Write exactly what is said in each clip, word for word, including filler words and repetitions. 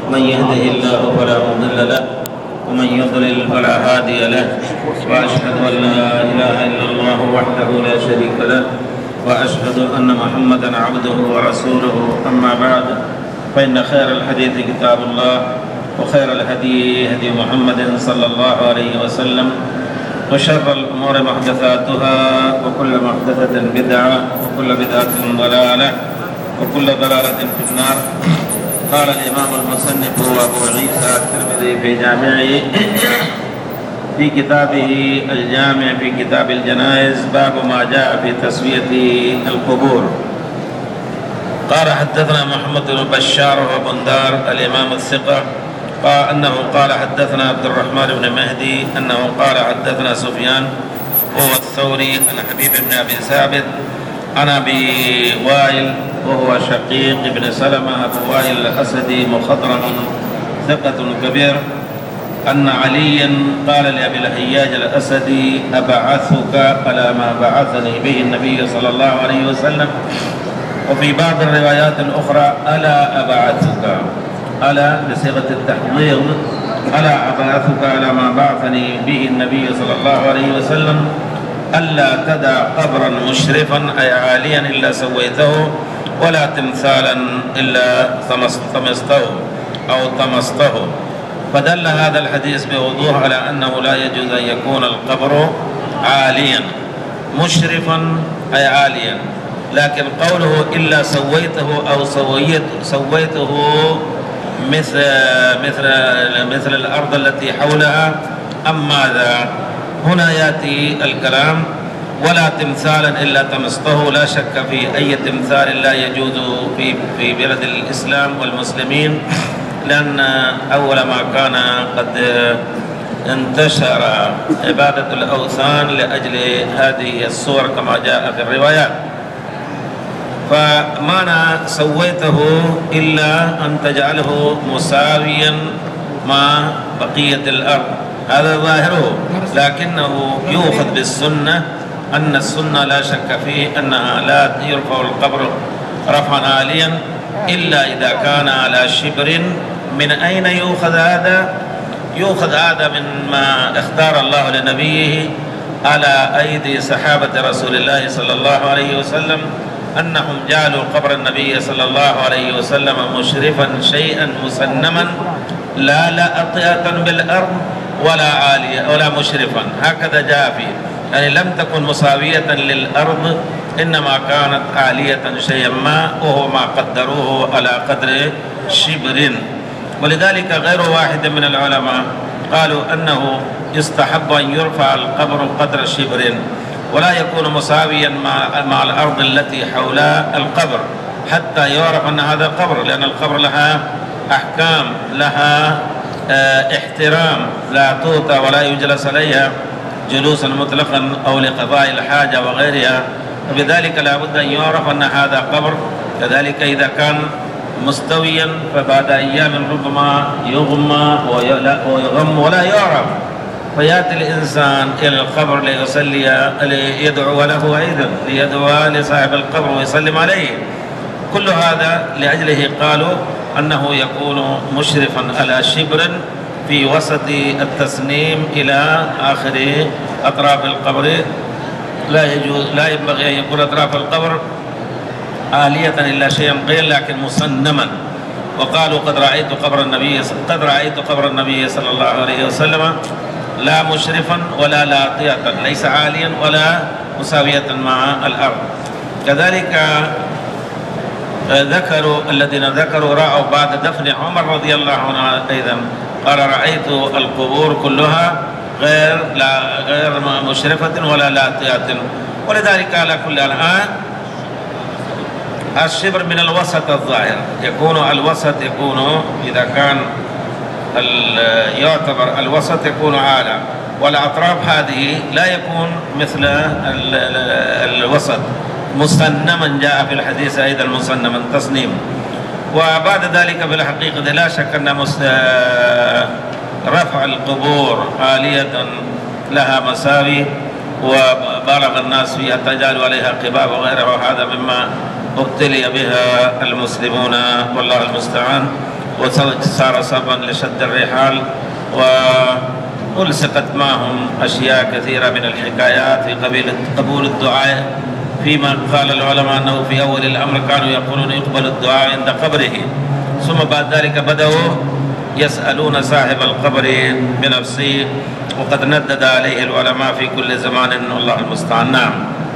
من يهده الله فلا مضل له ومن يضلل فلا هادي له، وأشهد أن لا إله إلا الله وحده لا شريك له، وأشهد أن محمدا عبده ورسوله. أما بعد، فإن خير الحديث كتاب الله، وخير الهدي هدي محمد صلى الله عليه وسلم، وشر الأمور محدثاتها، وكل محدثة بدعة، وكل بدعة ضلالة، وكل ضلالة في النار. قال الإمام المصنف أبو عيسى الترمذي في جامعه في كتابه الجامع في كتاب الجنائز باب ما جاء في تسوية القبور. قال حدثنا محمد بن بشار وبندار الإمام الثقة قال أنه قال حدثنا عبد الرحمن بن مهدي أنه قال حدثنا سفيان وهو الثوري عن حبيب بن أبي ثابت عن أبي وائل وهو شقيق بن سلمة أبو وائل الأسدي مخضرم ثقة كبير أن عليا قال لأبي الهياج الأسدي أبعثك على ما بعثني به النبي صلى الله عليه وسلم. وفي بعض الروايات الأخرى ألا أبعثك، ألا بصيغة التحضيض، ألا أبعثك على ما بعثني به النبي صلى الله عليه وسلم ألا تدع قبرا مشرفا أي عاليا إلا سويته، ولا تمثالا إلا طمسته أو طمسته. فدل هذا الحديث بوضوح على أنه لا يجوز أن يكون القبر عاليا مشرفا أي عاليا، لكن قوله إلا سويته أو سويت سويته مثل مثل مثل الأرض التي حولها أم ماذا؟ هنا يأتي الكلام ولا تمثالا إلا طمسته. لا شك في أي تمثال لا يجوز في في بلد الإسلام والمسلمين، لأن أول ما كان قد انتشر عبادة الأوثان لأجل هذه الصور كما جاء في الروايات. فمعنى سويته إلا أن تجعله مساويا مع بقية الأرض، هذا ظاهره، لكنه يؤخذ بالسنة أن السنة لا شك فيه أنها لا يرفع القبر رفعا عاليا إلا إذا كان على شبر. من أين يؤخذ هذا؟ يؤخذ هذا مما اختار الله لنبيه على أيدي صحابة رسول الله صلى الله عليه وسلم، أنهم جعلوا قبر النبي صلى الله عليه وسلم مشرفا شيئا مسنما لا لاطئة بالأرض ولا عالية ولا مشرفا، هكذا جاء فيه، يعني لم تكن مساوية للأرض، إنما كانت عالية شيئا ما، وهو ما قدروه على قدر شبر. ولذلك غير واحد من العلماء قالوا أنه يستحب أن يرفع القبر قدر شبر، ولا يكون مساويا مع, مع الأرض التي حول القبر، حتى يعرف أن هذا قبر، لأن القبر لها أحكام، لها اه احترام، لا توطى ولا يجلس عليها جلوسا مطلقا أو لقضاء الحاجة وغيرها، وبذلك لا بد أن يعرف أن هذا قبر. كذلك إذا كان مستويا فبعد أيام ربما يغمى ويغم ولا يعرف، فيأتي الإنسان إلى القبر ليصلي ليدعو له أيضا، ليدعو لصاحب القبر ويسلم عليه. كل هذا لأجله قالوا أنه يكون مشرفا على شبر في وسط التسنيم إلى آخر أطراف القبر. لا يجوز لا ينبغي أن يكون أطراف القبر عالية إلا شيئا قليلا لكن مسنما. وقالوا قد رأيت قبر النبي قد رأيت قبر النبي صلى الله عليه وسلم لا مشرفا ولا لاطئة، ليس عاليا ولا مساوية مع الأرض. كذلك ذكروا الذين ذكروا رأوا بعد دفن عمر رضي الله عنه أيضا، قال رأيت القبور كلها غير لا غير مشرفة ولا لاطئة. ولذلك على كل الآن الشبر من الوسط الظاهر، يكون الوسط يكون إذا كان يعتبر الوسط يكون أعلى، والأطراف هذه لا يكون مثل ال ال الوسط، مسنما جاء في الحديث أيضا مسنما تصنيم. وبعد ذلك في الحقيقة لا شك أن رفع القبور عالية لها مساوي، وبالغ الناس فيها تجعل عليها قباب وغيرها، وهذا مما ابتلي بها المسلمون والله المستعان. وصار سببا لشد الرحال، وألصقت معهم أشياء كثيرة من الحكايات في قبول الدعاء، فيما قال العلماء أنه في أول الأمر كانوا يقولون يقبل الدعاء عند قبره، ثم بعد ذلك بدأوا يسألون صاحب القبر بنفسه، وقد ندد عليه العلماء في كل زمان، والله المستعان. نعم.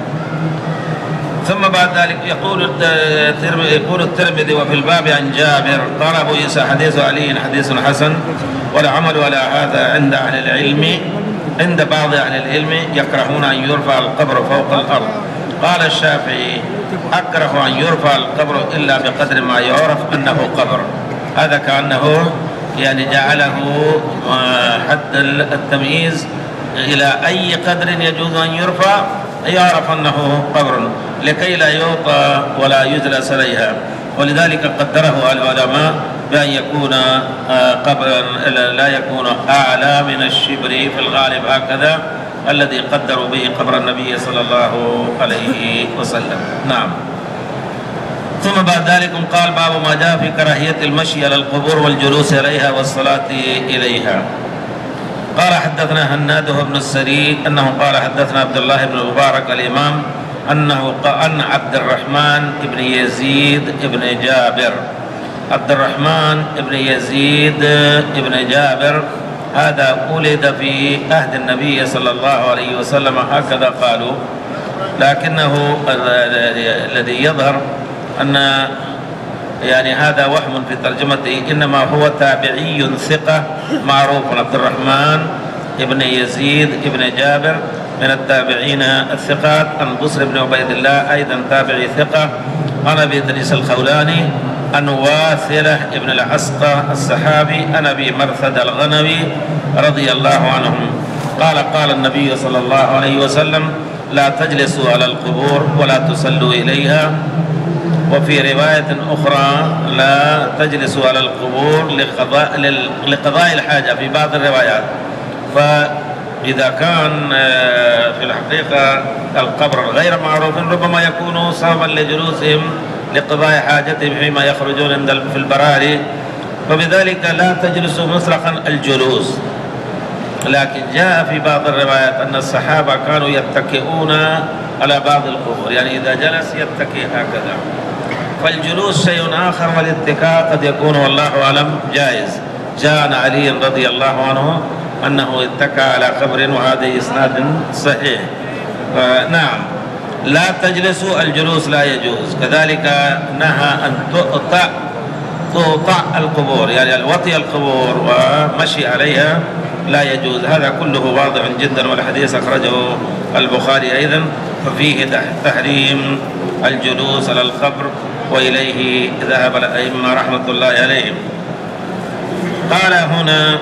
ثم بعد ذلك يقول يقول الترمذي: وفي الباب عن جابر قال أبو عيسى حديث علي حديث حسن، والعمل على هذا عند أهل العلم، عند بعض أهل العلم يكرهون أن يرفع القبر فوق الأرض. قال الشافعي: أكره أن يرفع القبر إلا بقدر ما يعرف أنه قبر. هذا كأنه يعني جعله حد التمييز إلى أي قدر يجوز أن يرفع يعرف أنه قبر، لكي لا يوطى ولا يجلس عليها. ولذلك قدره العلماء بأن يكون قبرا لا يكون أعلى من الشبر في الغالب، هكذا الذي قدروا به قبر النبي صلى الله عليه وسلم. نعم. ثم بعد ذلك قال: باب ما جاء في كراهية المشي على القبور والجلوس عليها والصلاة إليها. قال: حدثنا هناد بن السري أنه قال: حدثنا عبد الله بن المبارك الإمام أنه قال أن عبد الرحمن بن يزيد بن جابر عبد الرحمن بن يزيد بن جابر هذا ولد في عهد النبي صلى الله عليه وسلم، هكذا قالوا، لكنه الذي يظهر أن يعني هذا وهم في ترجمته، إنما هو تابعي ثقة معروف. عبد الرحمن ابن يزيد ابن جابر من التابعين الثقات. عن بصر بن عبيد الله أيضا تابعي ثقة. عن أبي إدريس الخولاني عن واثلة ابن العسقى الصحابي عن أبي مرثد الغنوي رضي الله عنهم قال: قال النبي صلى الله عليه وسلم: لا تجلسوا على القبور ولا تصلوا إليها. وفي رواية أخرى: لا تجلسوا على القبور لقضاء, لقضاء الحاجة في بعض الروايات. فإذا كان في الحقيقة القبر غير معروف ربما يكون سببا لجلوسهم لقضاء حاجتهم فيما يخرجون في البراري، فبذلك لا تجلسوا مطلقا الجلوس. لكن جاء في بعض الروايات أن الصحابة كانوا يتكئون على بعض القبور، يعني إذا جلس يتكئ هكذا. فالجلوس شيء آخر، والاتكاء قد يكون والله أعلم جائز. جاء عن علي رضي الله عنه أنه اتكى على قبر، وهذا إسناد صحيح. نعم. لا تجلسوا، الجلوس لا يجوز. كذلك نهى أن تؤطأ تؤطأ القبور، يعني الوطي القبور ومشي عليها لا يجوز. هذا كله واضح جدا، والحديث أخرجه البخاري أيضا، ففيه تحريم الجلوس على القبر، وإليه ذهب الأئمة رحمة الله عليهم. قال هنا: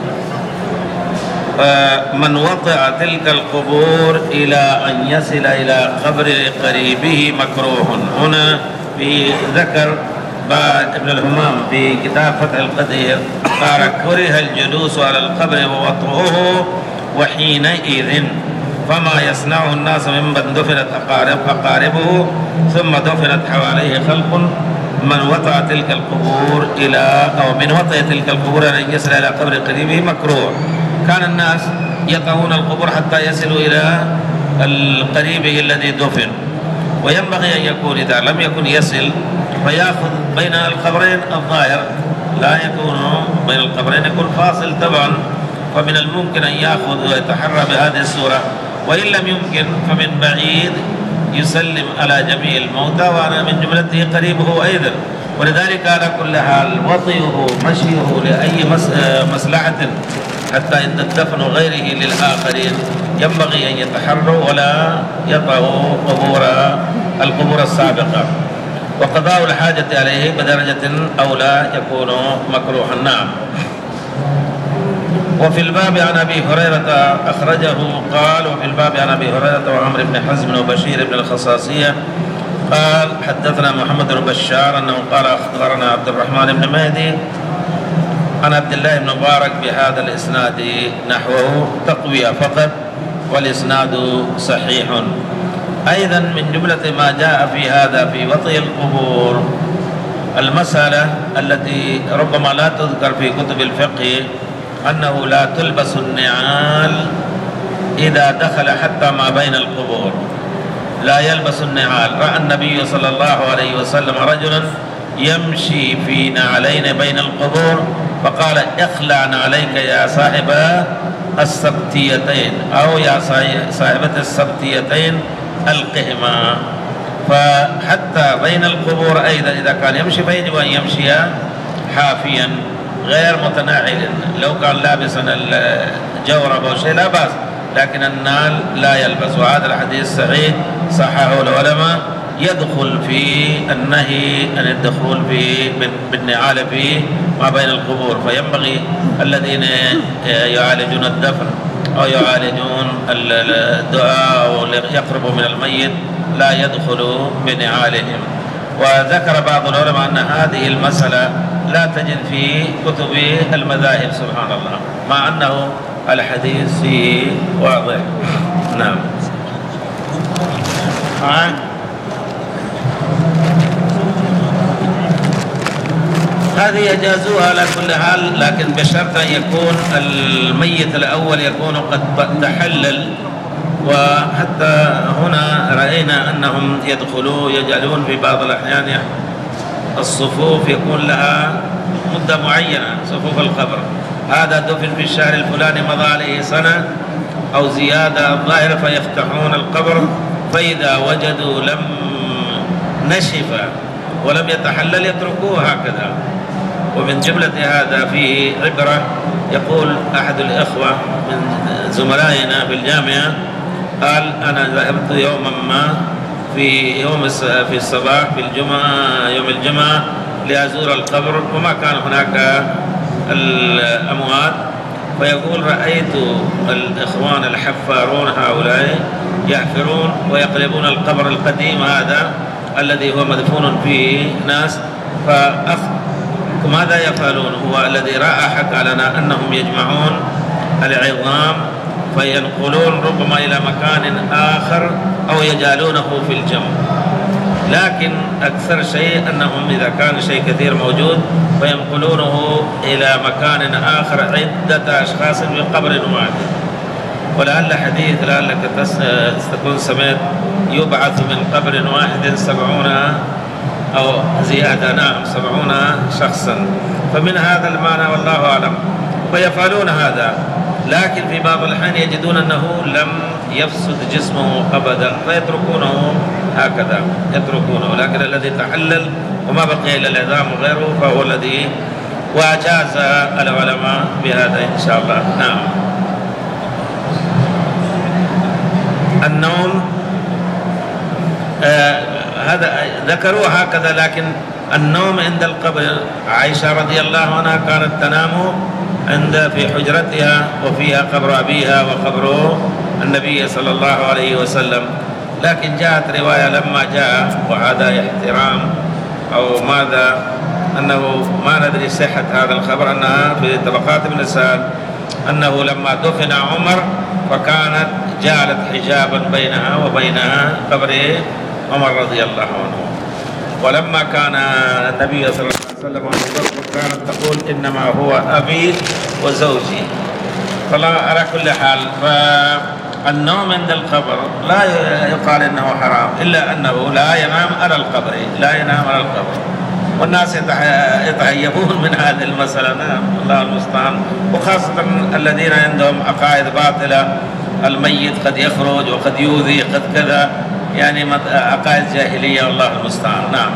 من وطئ تلك القبور إلى أن يصل إلى قبر قريبه مكروه. هنا في ذكر ابن الهمام في كتاب فتح القدير قال: كره الجلوس على القبر ووطئه وحينئذ فما يصنعه الناس ممن دفنت أقارب أقاربه ثم دفنت حواليه خلق. من وطأ تلك القبور إلى أو من وطأ تلك القبور أن يصل إلى قبر قريبه مكروه. كان الناس يطؤون القبور حتى يصلوا إلى القريب الذي دفن، وينبغي أن يكون إذا لم يكن يصل فيأخذ بين القبرين الظاهر، لا يكون بين القبرين، يكون فاصل طبعا، فمن الممكن أن يأخذ ويتحرى بهذه الصورة. وإن لم يمكن فمن بعيد يسلم على جميع الموتى، وأنا من جملته قريبه أيضا. ولذلك على كل حال وطيه مشيه لأي مصلحة حتى عند الدفن غيره للآخرين ينبغي أن يتحروا ولا يطأوا قبور القبور السابقة، وقضاء الحاجة عليه بدرجة أولى يكون مكروها. نعم. وفي الباب عن أبي هريرة أخرجه قال: وفي الباب عن أبي هريرة وعمر بن حزم وبشير بن الخصاصية قال: حدثنا محمد بن بشار أنه قال: أخبرنا عبد الرحمن بن مهدي عن عبد الله بن مبارك بهذا الإسناد نحوه تقوية فقط، والإسناد صحيح. أيضا من جملة ما جاء في هذا في وطي القبور المسألة التي ربما لا تذكر في كتب الفقه أنه لا تلبس النعال إذا دخل حتى ما بين القبور، لا يلبس النعال. رأى النبي صلى الله عليه وسلم رجلا يمشي في نعلين بين القبور فقال اخلع نعليك يا صاحب السبتيتين أو يا صاحبة السبتيتين القهما. فحتى بين القبور أيضا إذا كان يمشي فيجب أن يمشي حافيا غير متناعل. لو كان لابسا الجورب أو شيء لا بأس، لكن النال لا يلبس. وهذا الحديث صحيح صححه العلماء، يدخل في النهي عن الدخول في بالنعال في ما بين القبور. فينبغي الذين يعالجون الدفن أو يعالجون الدعاء أو يقربوا من الميت لا يدخلوا بنعالهم. وذكر بعض العلماء أن هذه المسألة لا تجد في كتب المذاهب سبحان الله، مع أنه الحديث فيه واضح. نعم. آه. هذه يجازوها على كل حال، لكن بشرط أن يكون الميت الأول يكون قد تحلل. وحتى هنا رأينا أنهم يدخلون يجعلون في بعض الأحيان الصفوف يكون لها مدة معينة، صفوف القبر، هذا دفن في الشهر الفلاني مضى عليه سنة أو زيادة الظاهرة، فيفتحون القبر فإذا وجدوا لم نشف ولم يتحلل يتركوه هكذا. ومن جملة هذا فيه عبرة. يقول أحد الإخوة من زملائنا في الجامعة قال أنا ذهبت يوما ما في يوم في الصباح في الجمعة يوم الجمعة لأزور القبر وما كان هناك الأموات، فيقول رأيت الإخوان الحفارون هؤلاء يحفرون ويقلبون القبر القديم هذا الذي هو مدفون فيه ناس، فأخ ماذا يفعلون؟ هو الذي رأى حكى لنا أنهم يجمعون العظام فينقلون ربما إلى مكان آخر أو يجعلونه في الجمع. لكن أكثر شيء أنهم إذا كان شيء كثير موجود فينقلونه إلى مكان آخر عدة أشخاص في قبر واحد. ولعل حديث لعلك تكون سمعت يبعث من قبر واحد سبعون أو زيادة، نعم سبعون شخصا. فمن هذا المعنى والله أعلم فيفعلون هذا، لكن في بعض الأحيان يجدون أنه لم يفسد جسمه أبدا فيتركونه هكذا يتركونه، لكن الذي تحلل وما بقي إلا العظام وغيره فهو الذي وأجاز العلماء بهذا إن شاء الله. نعم. النوم آه هذا ذكروا هكذا، لكن النوم عند القبر عائشة رضي الله عنها كانت تنام عند في حجرتها وفيها قبر أبيها وقبر النبي صلى الله عليه وسلم. لكن جاءت رواية لما جاء وهذا احترام أو ماذا أنه ما ندري صحة هذا الخبر أنها في طبقات ابن سعد أنه لما دفن عمر فكانت جعلت حجابا بينها وبين قبر عمر رضي الله عنه. ولما كان النبي صلى الله عليه وسلم كانت تقول إنما هو أبي وزوجي. فلا على كل حال فالنوم عند القبر لا يقال إنه حرام، إلا أنه لا ينام على القبر لا ينام على القبر والناس يتهيبون من هذه المسألة. نعم الله المستعان. وخاصة الذين عندهم عقائد باطلة، الميت قد يخرج وقد يؤذي قد كذا، يعني عقائد جاهلية والله المستعان. نعم.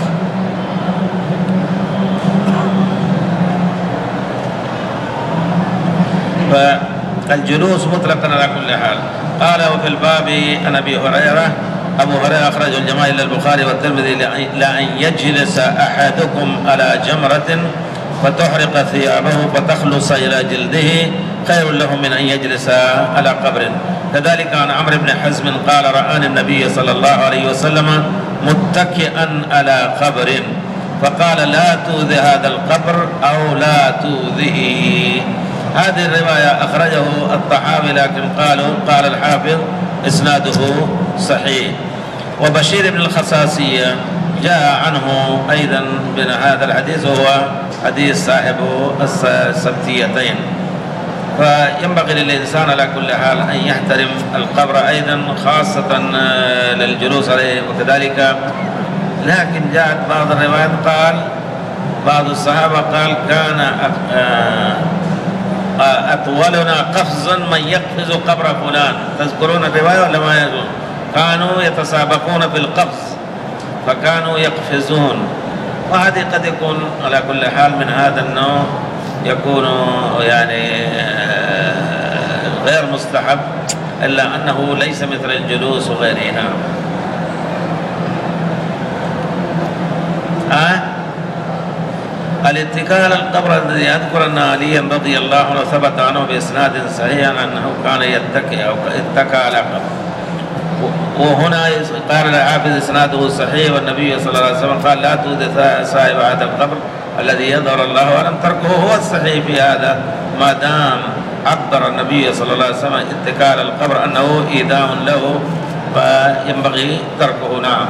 فالجلوس مطلقا على كل حال. قال وفي الباب عن أبي هريرة أبو هريرة أخرج الجماعة إلى البخاري والترمذي لأن يجلس أحدكم على جمرة فتحرق ثيابه فتخلص إلى جلده خير له من أن يجلس على قبر. كذلك عن عمرو بن حزم قال رآني النبي صلى الله عليه وسلم متكئا على قبر فقال لا تؤذي هذا القبر أو لا تؤذيه. هذه الرواية أخرجه الطحاوي، لكن قالوا قال الحافظ إسناده صحيح. وبشير بن الخصاصية جاء عنه أيضا من هذا الحديث هو حديث صاحب السبتيتين. فينبغي للإنسان على كل حال أن يحترم القبر أيضا، خاصة للجلوس عليه وكذلك. لكن جاءت بعض الروايات قال بعض الصحابة قال كان أطولنا قفزا من يقفز قبر فلان. تذكرون الرواية ولا ما يذكرون؟ كانوا يتسابقون في القفز فكانوا يقفزون. وهذه قد يكون على كل حال من هذا النوع، يكون يعني غير مستحب، إلا أنه ليس مثل الجلوس وغيرها. أه؟ الاتكاء على القبر الذي يذكر أن عليا رضي الله عنه ثبت عنه بإسناد صحيح أنه كان يتكئ أو اتكى على قبر. وهنا قال الحافظ إسناده صحيح، والنبي صلى الله عليه وسلم قال لا تؤذي صاحب هذا القبر الذي يظهر الله ولم تركه. هو الصحيح في هذا ما دام عبر النبي صلى الله عليه وسلم اتكاء على القبر أنه إيذاء له فينبغي تركه. نعم.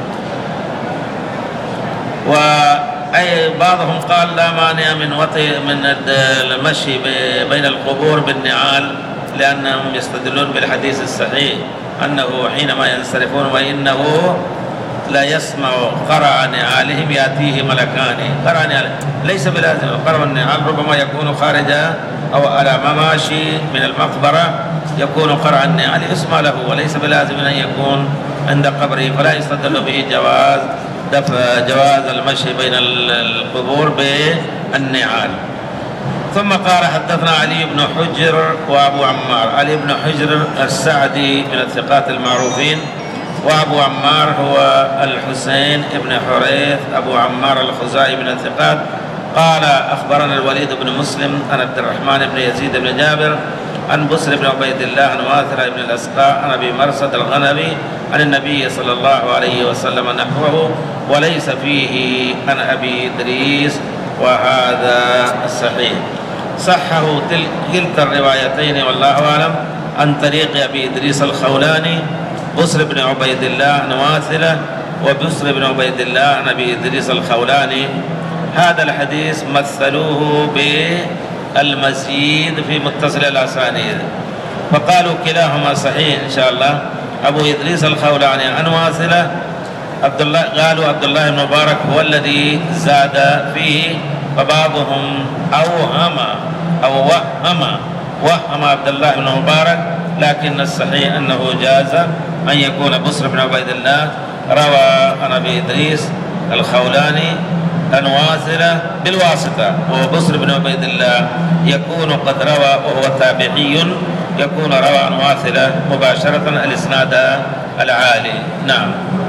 وأي بعضهم قال لا مانع من وطي من المشي بين القبور بالنعال، لأنهم يستدلون بالحديث الصحيح أنه حينما ينصرفون وإنه لا يسمع قرع نعالهم يأتيه ملكان. قرع نعال ليس بلازم، قرع النعال ربما يكون خارج أو على مماشي من المقبرة يكون قرع النعال يسمع له، وليس بلازم أن يكون عند قبره، فلا يستدل به جواز دفع جواز المشي بين القبور بالنعال. ثم قال حدثنا علي بن حجر وأبو عمار. علي بن حجر السعدي من الثقات المعروفين، وأبو عمار هو الحسين بن حريث أبو عمار الخزاعي من الثقات. قال أخبرنا الوليد بن مسلم عن عبد الرحمن بن يزيد بن جابر عن بسر بن عبيد الله عن واثرة بن الأسقاء عن أبي مرصد الغنمي عن النبي صلى الله عليه وسلم نحوه، وليس فيه عن أبي إدريس، وهذا الصحيح. صحه كلتا الروايتين والله أعلم عن طريق أبي إدريس الخولاني بسر بن عبيد الله عن واثلة، وبسر بن عبيد الله عن أبي إدريس الخولاني. هذا الحديث مثلوه بالمزيد في متصل الأسانيد، فقالوا كلاهما صحيح إن شاء الله. أبو إدريس الخولاني عن واثلة عبد الله، قالوا عبد الله بن مبارك هو الذي زاد فيه، فبعضهم أوهم أو وهم وهم عبد الله بن مبارك، لكن الصحيح أنه جاز أن يكون بسر بن عبيد الله روى عن أبي إدريس الخولاني عن واثلة بالواسطة، وبسر بن عبيد الله يكون قد روى وهو تابعي، يكون روى عن واثلة مباشرة الإسناد العالي. نعم.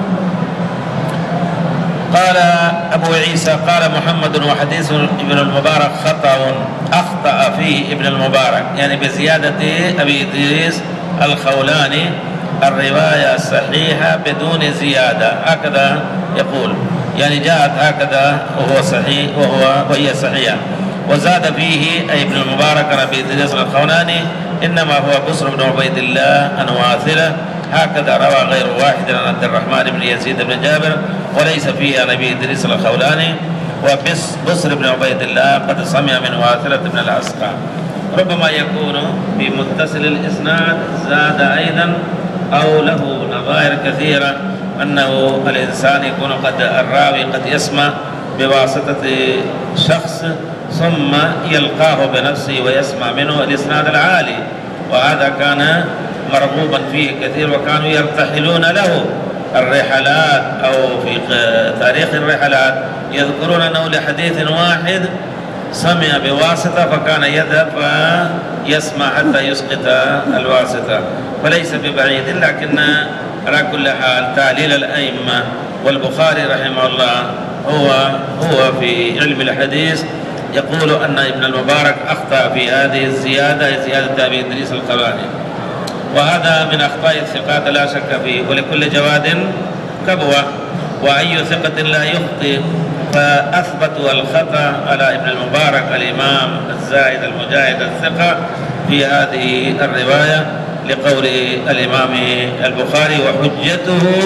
قال أبو عيسى قال محمد وحديث ابن المبارك خطأ أخطأ فيه ابن المبارك، يعني بزيادة أبي إدريس الخولاني الرواية الصحيحة بدون زيادة، هكذا يقول، يعني جاءت هكذا وهو صحيح وهو وهي صحيحة. وزاد فيه أي ابن المبارك عن أبي إدريس الخولاني إنما هو بسر بن عبيد الله عن واثلة، هكذا روى غير واحد عن عبد الرحمن بن يزيد بن جابر، وليس فيه عن أبي إدريس الخولاني. وبسر بن عبيد الله قد سمع من واثلة بن الأسقاء. ربما يكون في متصل الإسناد زاد أيضا أو له نظائر كثيرة، أنه الإنسان يكون قد الراوي قد يسمع بواسطة شخص ثم يلقاه بنفسه ويسمع منه الإسناد العالي، وهذا كان مرغوبا فيه كثير، وكانوا يرتحلون له الرحلات أو في تاريخ الرحلات يذكرون أنه لحديث واحد سمع بواسطة فكان يذهب فيسمع حتى يسقط الواسطة، فليس ببعيد. لكن على كل حال تعليل الأئمة والبخاري رحمه الله هو هو في علم الحديث يقول أن ابن المبارك أخطأ في هذه الزيادة، زيادة أبي إدريس الخولاني، وهذا من أخطاء الثقات لا شك فيه، ولكل جواد كبوة، وأي ثقة لا يخطئ، فأثبتوا الخطأ على ابن المبارك الإمام الزاهد المجاهد الثقة في هذه الرواية لقول الإمام البخاري وحجته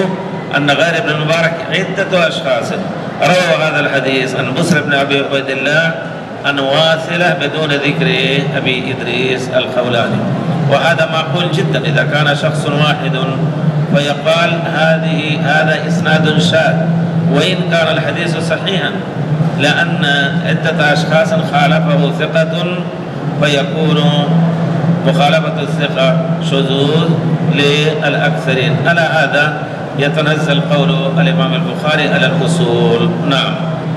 أن غير ابن المبارك عدة أشخاص رووا هذا الحديث عن بسر بن أبي عبيد الله عن واثلة بدون ذكر أبي إدريس الخولاني. وهذا معقول جدا إذا كان شخص واحد فيقال هذه هذا إسناد شاذ، وإن كان الحديث صحيحا، لأن عدة أشخاص خالفه ثقة فيكون مخالفة الثقة شذوذ للأكثرين. على هذا يتنزل قول الإمام البخاري على الأصول. نعم.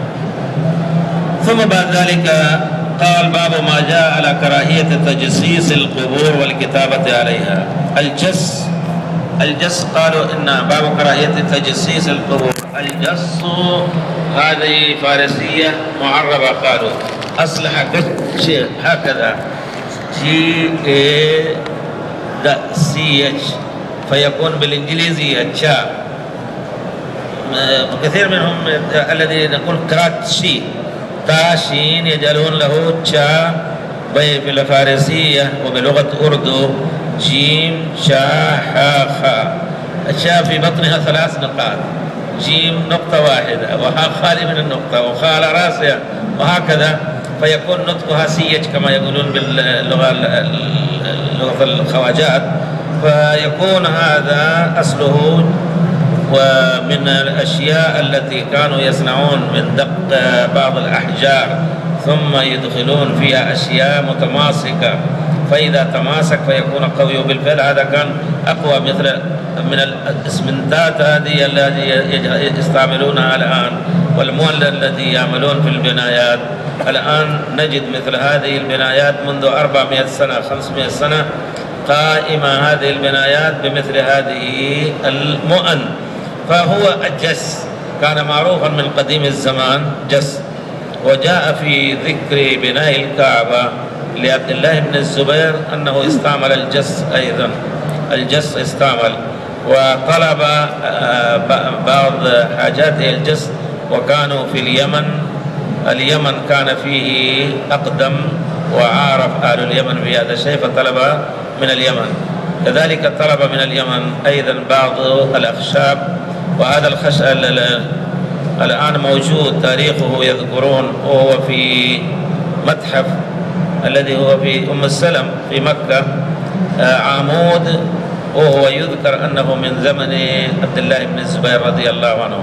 ثم بعد ذلك قال باب ما جاء على كراهية تجسيس القبور والكتابة عليها. الجس الجس قالوا إن باب كراهية تجسيس القبور. الجس هذه فارسية معربة، قالوا أصلح شيء هكذا جي اي دا سي اتش فيكون بالإنجليزية تشا. كثير منهم الذي نقول كرات شي تاشين يجعلون له تشا في الفارسية، وبلغة أردو جيم شا حا خا. الشا في بطنها ثلاث نقاط، جيم نقطة واحدة وها خالي من النقطة وخا على راسها وهكذا، فيكون نطقها سيج كما يقولون باللغة لغة الخواجات. فيكون هذا أصله. ومن الأشياء التي كانوا يصنعون من دق بعض الأحجار ثم يدخلون فيها أشياء متماسكة، فإذا تماسك فيكون قوي. بالفعل هذا كان أقوى مثل من الإسمنتات هذه التي يستعملونها الآن، والمول الذي يعملون في البنايات الآن. نجد مثل هذه البنايات منذ أربعمائة سنة خمسمائة سنة قائمة هذه البنايات بمثل هذه المؤن. فهو الجس كان معروفا من قديم الزمان جس. وجاء في ذكر بناء الكعبة لعبد الله بن الزبير أنه استعمل الجس أيضا. الجس استعمل وطلب بعض حاجاته الجس، وكانوا في اليمن. اليمن كان فيه أقدم وعارف أهل اليمن بهذا الشيء فطلب من اليمن. كذلك طلب من اليمن أيضا بعض الأخشاب. وهذا الخشب الآن موجود، تاريخه يذكرون، وهو في متحف الذي هو في أم السلم في مكة، عمود، وهو يذكر أنه من زمن عبد الله بن الزبير رضي الله عنه.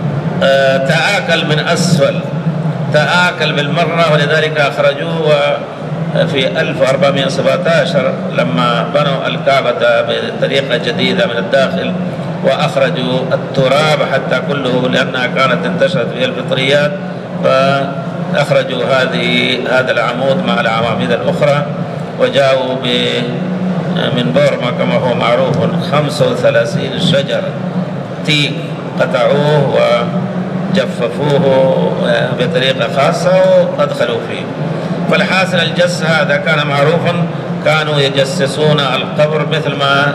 تآكل من أسفل، تآكل بالمرة، ولذلك أخرجوه في ألف وأربعمائة وسبعة عشر لما بنوا الكعبة بطريقة جديدة من الداخل، وأخرجوا التراب حتى كله لأنها كانت انتشرت فيها الفطريات، فأخرجوا هذه هذا العمود مع العواميد الأخرى، وجاءوا من بورما كما هو معروف خمسة وثلاثين شجرة تيك، قطعوه وجففوه بطريقة خاصة وأدخلوا فيه. فالحاصل الجس هذا كان معروفا، كانوا يجسسون القبر مثل ما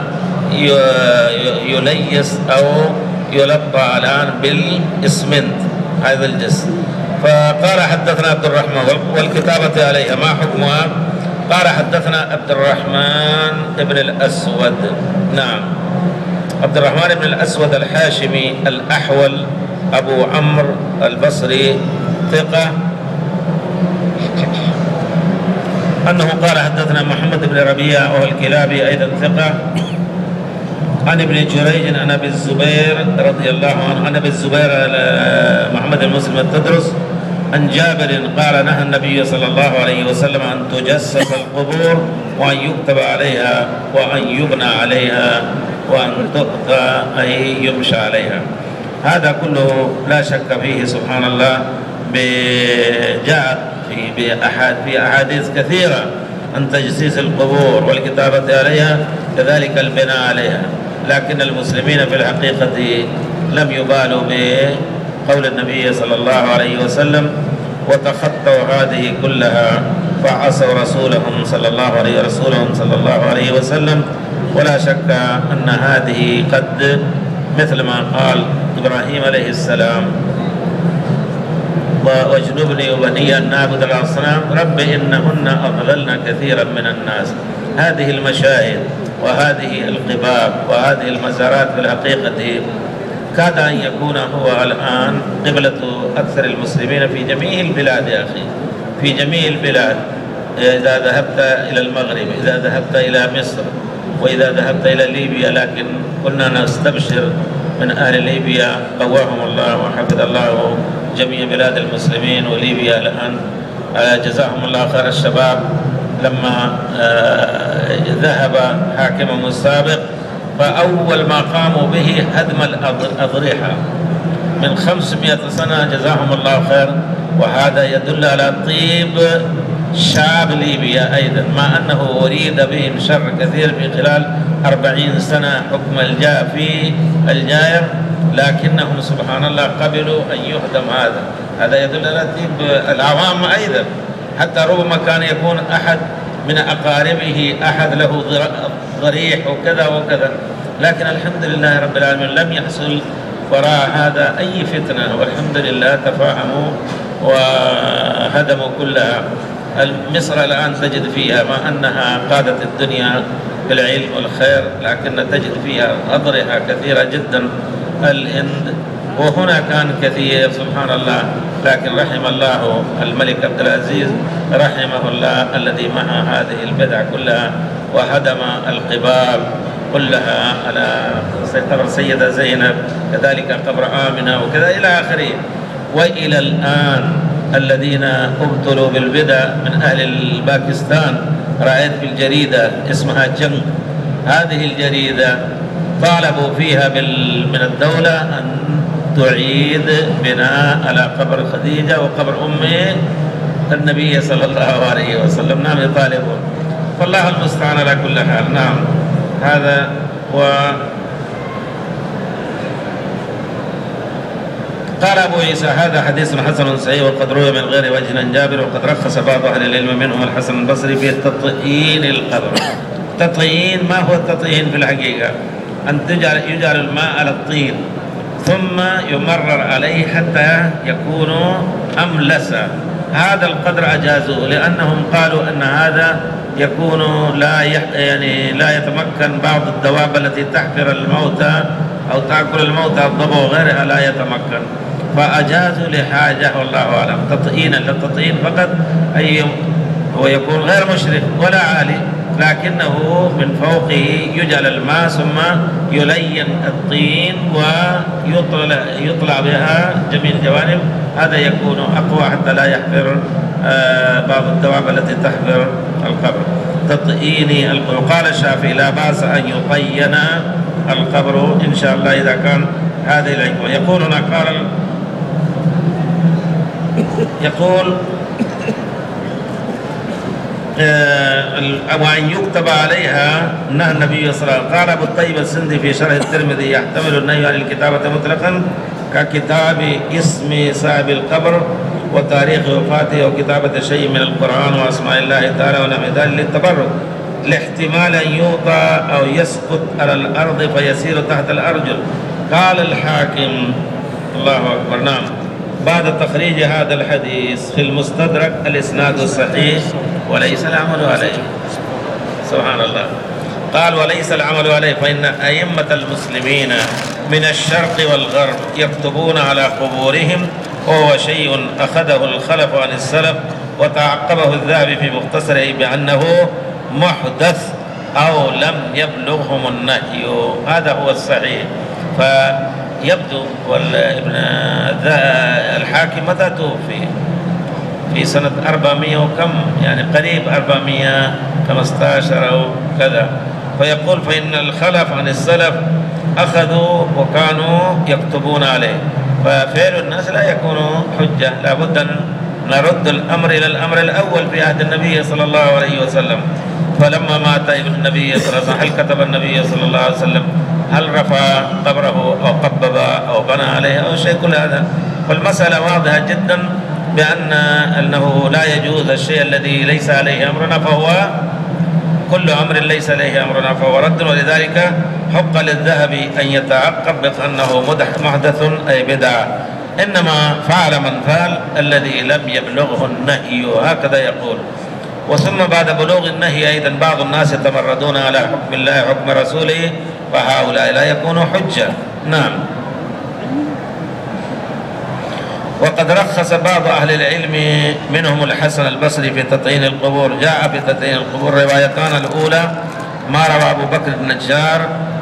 يليس أو يلبى الآن بالإسمنت هذا الجس. فقال حدثنا عبد الرحمن والكتابة عليها ما حكمها؟ قال حدثنا عبد الرحمن بن الأسود. نعم، عبد الرحمن بن الأسود الحاشمي الأحول أبو عمرو البصري ثقة، أنه قال حدثنا محمد بن ربيع وهو الكلابي أيضا ثقة، عن ابن جريج عن أبي الزبير رضي الله عنه، عن أبي الزبير محمد بن مسلم التدرس عن جابر قال نهى النبي صلى الله عليه وسلم أن تجسس القبور وأن يكتب عليها وأن يبنى عليها وأن تؤتى أي يمشى عليها. هذا كله لا شك فيه سبحان الله، جاء في في أحاديث كثيرة عن تجسيس القبور والكتابة عليها، كذلك البناء عليها. لكن المسلمين في الحقيقة لم يبالوا بقول النبي صلى الله عليه وسلم وتخطوا هذه كلها، فعصوا رسولهم صلى الله عليه رسولهم صلى الله عليه وسلم. ولا شك أن هذه قد مثل ما قال إبراهيم عليه السلام واجنبني وبني أن نعبد الأصنام رب إنهن أضللن كثيرا من الناس. هذه المشاهد وهذه القباب وهذه المزارات في الحقيقة كاد أن يكون هو الآن قبلة أكثر المسلمين في جميع البلاد يا أخي، في جميع البلاد. إذا ذهبت إلى المغرب، إذا ذهبت إلى مصر، وإذا ذهبت إلى ليبيا، لكن كنا نستبشر من أهل ليبيا قواهم الله وحفظ الله جميع بلاد المسلمين وليبيا الآن، جزاهم الله خير الشباب، لما ذهب حاكمهم السابق فأول ما قاموا به هدم الأضرحة من خمسمائة سنة، جزاهم الله خير. وهذا يدل على طيب شعب ليبيا أيضا، مع أنه أريد بهم شر كثير في خلال أربعين سنة حكم الجافي الجائر، لكنهم سبحان الله قبلوا أن يهدم هذا. هذا يدل على طيب العوام أيضا. حتى ربما كان يكون أحد من أقاربه أحد له ضريح وكذا وكذا، لكن الحمد لله رب العالمين لم يحصل وراء هذا أي فتنة، والحمد لله تفاهموا وهدموا كلها. مصر الآن تجد فيها مع أنها قادت الدنيا بالعلم والخير، لكن تجد فيها أضرحة كثيرة جدا. الهند وهنا كان كثير سبحان الله، لكن رحم الله الملك عبد العزيز رحمه الله الذي مع هذه البدع كلها وهدم القباب كلها على قبر السيدة زينب، كذلك قبر آمنة وكذا إلى آخره. وإلى الآن الذين ابتلوا بالبدع من أهل باكستان، رأيت في الجريدة اسمها جنگ، هذه الجريدة طالبوا فيها من الدولة أن تعيد بناء على قبر خديجة وقبر أم النبي صلى الله عليه وسلم. نعم يطالبون، فالله المستعان على كل حال. نعم هذا. و قال أبو عيسى هذا حديث حسن صحيح، وقد روي من غير وجه عن جابر، وقد رخص بعض أهل العلم منهم الحسن البصري في تطيين القبر. تطيين، ما هو التطيين في الحقيقة؟ أن تجعل يجعل الماء على الطين ثم يمرر عليه حتى يكون أملسا. هذا القدر أجازوه، لأنهم قالوا أن هذا يكون لا يعني لا يتمكن بعض الدواب التي تحفر الموتى أو تأكل الموتى الضبع وغيرها، لا يتمكن، فأجازوا لحاجة والله أعلم. تطئين للتطئين فقط، أي هو يكون غير مشرف ولا عالي، لكنه من فوقه يجعل الماء ثم يلين الطين ويطلع يطلع بها جميع الجوانب، هذا يكون أقوى حتى لا يحفر آه بعض الدواب التي تحفر القبر. تطئين. وقال الشافعي لا بأس أن يطين القبر إن شاء الله إذا كان هذه الحكمة. يقول هنا قال يقول وأن يكتب عليها نهى النبي صلى الله عليه وسلم. قال أبو الطيب السندي في شرح الترمذي يحتمل النهي عن الكتابة مطلقا ككتاب اسم صاحب القبر وتاريخ وفاته، وكتابة شيء من القرآن وأسماء الله تعالى ونحو ذلك للتبرك، لاحتمال أن يوضع أو يسقط على الأرض فيسير تحت الأرجل. قال الحاكم الله أكبر. نعم. بعد تخريج هذا الحديث في المستدرك الإسناد الصحيح وليس العمل عليه. سبحان الله. قال وليس العمل عليه، فإن أئمة المسلمين من الشرق والغرب يكتبون على قبورهم، وهو شيء أخذه الخلف عن السلف وتعقبه الذهبي في مختصره بأنه محدث أو لم يبلغهم النهي. هذا هو الصحيح. فيبدو وابن الحاكم متى توفي؟ في سنة أربعمائة وكم، يعني قريب أربعمائة وخمسة عشر أو كذا. فيقول فإن الخلف عن السلف أخذوا وكانوا يكتبون عليه، ففعل الناس لا يكون حجة، لابد أن نرد الأمر إلى الأمر الأول في عهد النبي صلى الله عليه وسلم. فلما مات ابن النبي صلى الله عليه وسلم هل كتب النبي صلى الله عليه وسلم؟ هل رفع قبره أو قبب أو بنى عليه أو شيء كل هذا؟ فالمسألة واضحة جدا بأن أنه لا يجوز الشيء الذي ليس عليه أمرنا، فهو كل أمر ليس عليه أمرنا فهو رد. ولذلك حق للذهبي أن يتعقب بأنه محدث أي بدعة، إنما فعل من فعل الذي لم يبلغه النهي، هكذا يقول. وثم بعد بلوغ النهي أيضا بعض الناس يتمردون على حكم الله حكم رسوله، فهؤلاء لا يكونوا حجة. نعم. وقد رخص بعض أهل العلم منهم الحسن البصري في تطعين القبور. جاء في تطعين القبور روايتان: الأولى ما روى أبو بكر النجار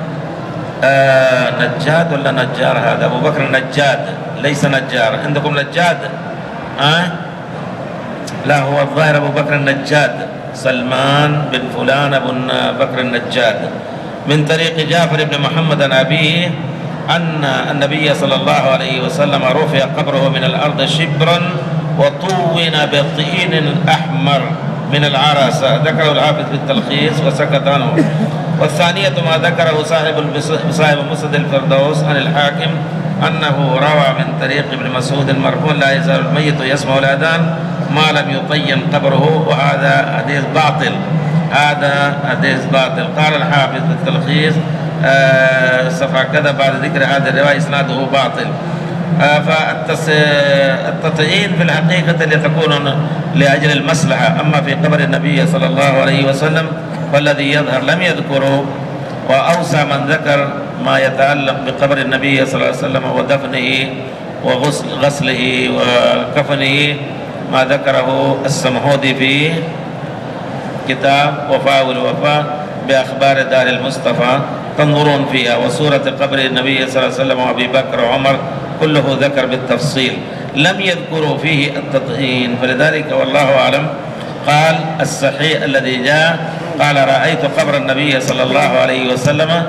آه نجاد ولا نجار؟ هذا أبو بكر النجاد، ليس نجار. عندكم نجاد؟ أه؟ لا، هو الظاهر أبو بكر النجاد، سلمان بن فلان بن بكر النجاد، من طريق جعفر بن محمد عن أبيه أن النبي صلى الله عليه وسلم رفع قبره من الأرض شبرا وطون بطين أحمر من العرسة. ذكره الحافظ في التلخيص وسكت عنه. والثانية ما ذكره صاحب صاحب مسند الفردوس عن الحاكم أنه روى من طريق ابن مسعود المرفوع: لا يزال الميت يسمع الأذان ما لم يطين قبره، وهذا حديث باطل. هذا حديث باطل. قال الحافظ في التلخيص آه صفحة كذا بعد ذكر هذه الرواية إسناده باطل. آه فالتطعين في الحقيقة لتكون لأجل المصلحة، أما في قبر النبي صلى الله عليه وسلم والذي يظهر لم يذكره، وأوسع من ذكر ما يتعلق بقبر النبي صلى الله عليه وسلم ودفنه وغسله وكفنه ما ذكره السمحودي في كتاب وفاء الوفاء بأخبار دار المصطفى، تنظرون فيها. وصورة قبر النبي صلى الله عليه وسلم وأبي بكر وعمر كله ذكر بالتفصيل، لم يذكروا فيه التطعين. فلذلك والله أعلم قال الصحيح الذي جاء قال: رأيت قبر النبي صلى الله عليه وسلم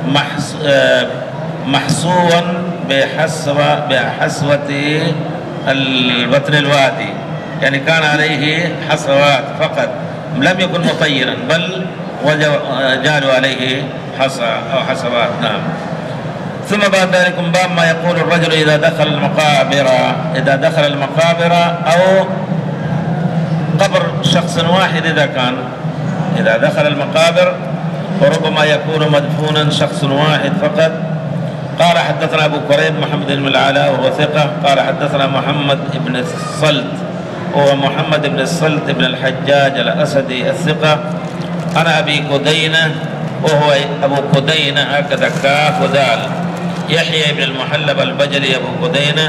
محصوا بحسوة بحسوة البطن الوادي، يعني كان عليه حصوات فقط، لم يكن مطينا بل جعلوا عليه حصى أو حصوات. نعم. ثم بعد ذلك باب ما يقول الرجل إذا دخل المقابر إذا دخل المقابر أو قبر شخص واحد، إذا كان إذا دخل المقابر وربما يكون مدفونا شخص واحد فقط. قال حدثنا أبو كريب محمد بن العلاء وهو ثقة. قال حدثنا محمد بن الصلت وهو محمد بن الصلت بن الحجاج الأسدي الثقة، أنا أبي كدينة وهو أبو كدينة هكذا كاف ودال، يحيى بن المحلب البجلي أبو كدينة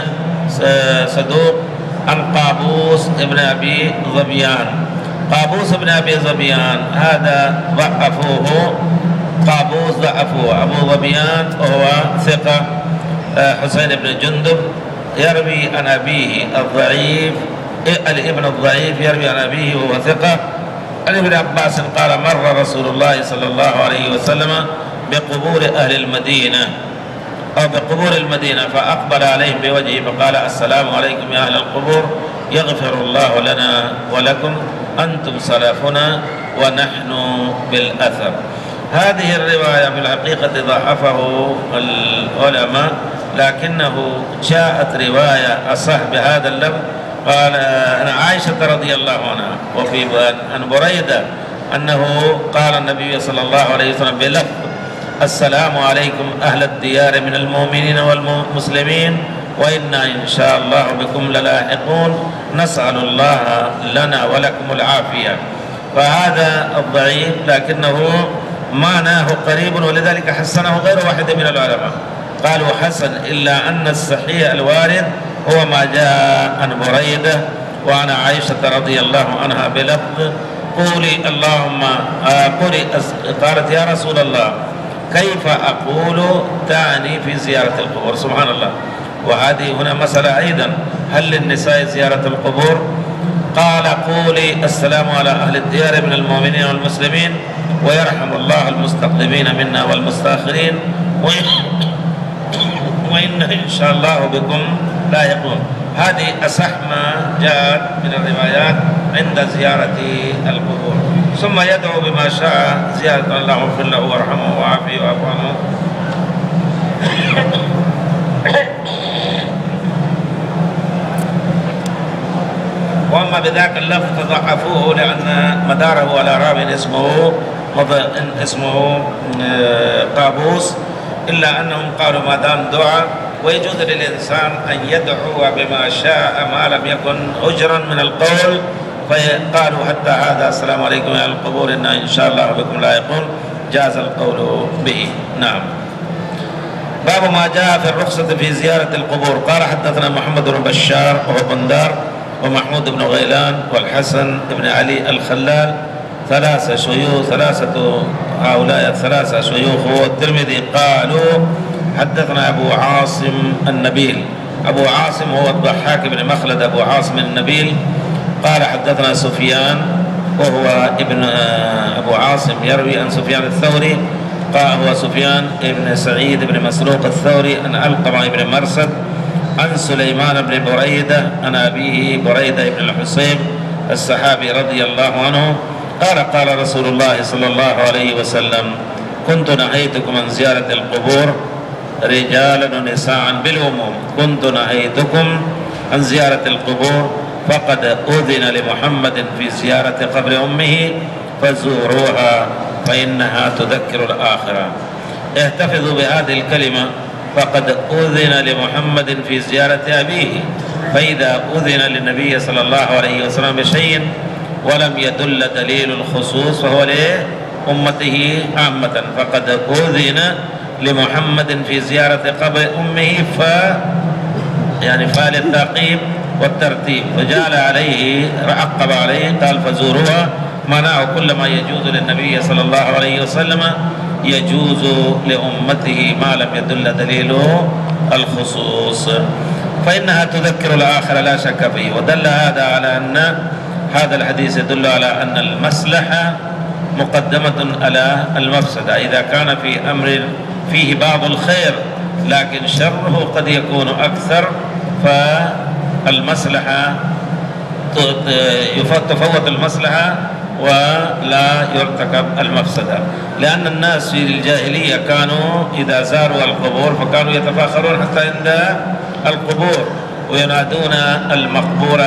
صدوق، عن قابوس بن أبي ظبيان. قابوس بن أبي ظبيان هذا ضعفوه، قابوس ضعفوه. أبو ظبيان وهو ثقة. حسين بن جندب يروي عن أبيه الضعيف، الابن الضعيف يروي عن أبيه وهو ثقة. عن ابن عباس قال: مر رسول الله صلى الله عليه وسلم بقبور أهل المدينة أو بقبور المدينة فأقبل عليهم بوجهه فقال: السلام عليكم يا أهل القبور، يغفر الله لنا ولكم، أنتم سلفنا ونحن بالأثر. هذه الرواية في الحقيقة ضعفه العلماء، لكنه جاءت رواية أصح بهذا اللفظ. قال عن عائشة رضي الله عنها وفي عن بريدة أنه قال النبي صلى الله عليه وسلم بلفظ: السلام عليكم أهل الديار من المؤمنين والمسلمين وإنا إن شاء الله بكم للاحقون، نسأل الله لنا ولكم العافية. فهذا الضعيف لكنه معناه قريب، ولذلك حسنه غير واحد من العلماء، قالوا حسن، إلا أن الصحيح الوارد هو ما جاء عن بريدة وعن عائشة رضي الله عنها بلفظ: قولي اللهم قولي قالت: يا رسول الله كيف أقول تعني في زيارة القبور؟ سبحان الله. وهذه هنا مسألة أيضا: هل للنساء زيارة القبور؟ قال: قولي السلام على أهل الديار من المؤمنين والمسلمين ويرحم الله المستقدمين منا والمستأخرين وإن إن شاء الله بكم لاحقون. هذه أصح ما جاء من الروايات عند زيارة القبور. ثم يدعو بما شاء زيارة الله اغفر له وارحمه وعافيه واعف عنه. وأما بذاك اللفظ فضعفوه لأن مداره على راو اسمه اسمه قابوس، إلا أنهم قالوا ما دام دعاء ويجوز للإنسان أن يدعو بما شاء ما لم يكن أجرا من القول، فقالوا حتى هذا السلام عليكم يا القبور إنا إن شاء الله بكم لاحقون، جاز القول به. نعم. باب ما جاء في الرخصة في زيارة القبور. قال حدثنا محمد بن بشار وهو بندار ومحمود بن غيلان والحسن بن علي الخلال ثلاثة شيوخ ثلاثة هؤلاء الثلاثة شيوخ والترمذي قالوا حدثنا أبو عاصم النبيل. أبو عاصم هو الضحاك بن مخلد أبو عاصم النبيل قال حدثنا سفيان وهو ابن أبو عاصم يروي عن سفيان الثوري قال هو سفيان بن سعيد بن مسروق الثوري عن علقمة بن مرثد عن سليمان بن بريدة عن أبيه بريدة بن الحصيب الصحابي رضي الله عنه قال قال رسول الله صلى الله عليه وسلم كنت نهيتكم عن زيارة القبور رجالا ونساء بالعموم كنت نهيتكم عن زيارة القبور فقد أذن لمحمد في زيارة قبر أمه فزوروها فإنها تذكر الآخرة. احتفظوا بهذه الكلمة فقد أذن لمحمد في زيارة أبيه، فإذا أذن للنبي صلى الله عليه وسلم بشيء ولم يدل دليل الخصوص فهو لأمته عامة. فقد أذن لمحمد في زيارة قبر أمه ف يعني فعل التعقيب والترتيب فجعل عليه عقب عليه قال فزوروها منعه كل ما يجوز للنبي صلى الله عليه وسلم يجوز لأمته ما لم يدل دليله الخصوص فإنها تذكر الآخرة لا شك فيه. ودل هذا على أن هذا الحديث يدل على أن المصلحة مقدمة على المفسدة إذا كان في أمر فيه بعض الخير لكن شره قد يكون أكثر فالمصلحة تفوت المصلحة ولا يرتكب المفسدة. لأن الناس في الجاهلية كانوا إذا زاروا القبور فكانوا يتفاخرون حتى عند القبور وينادون المقبور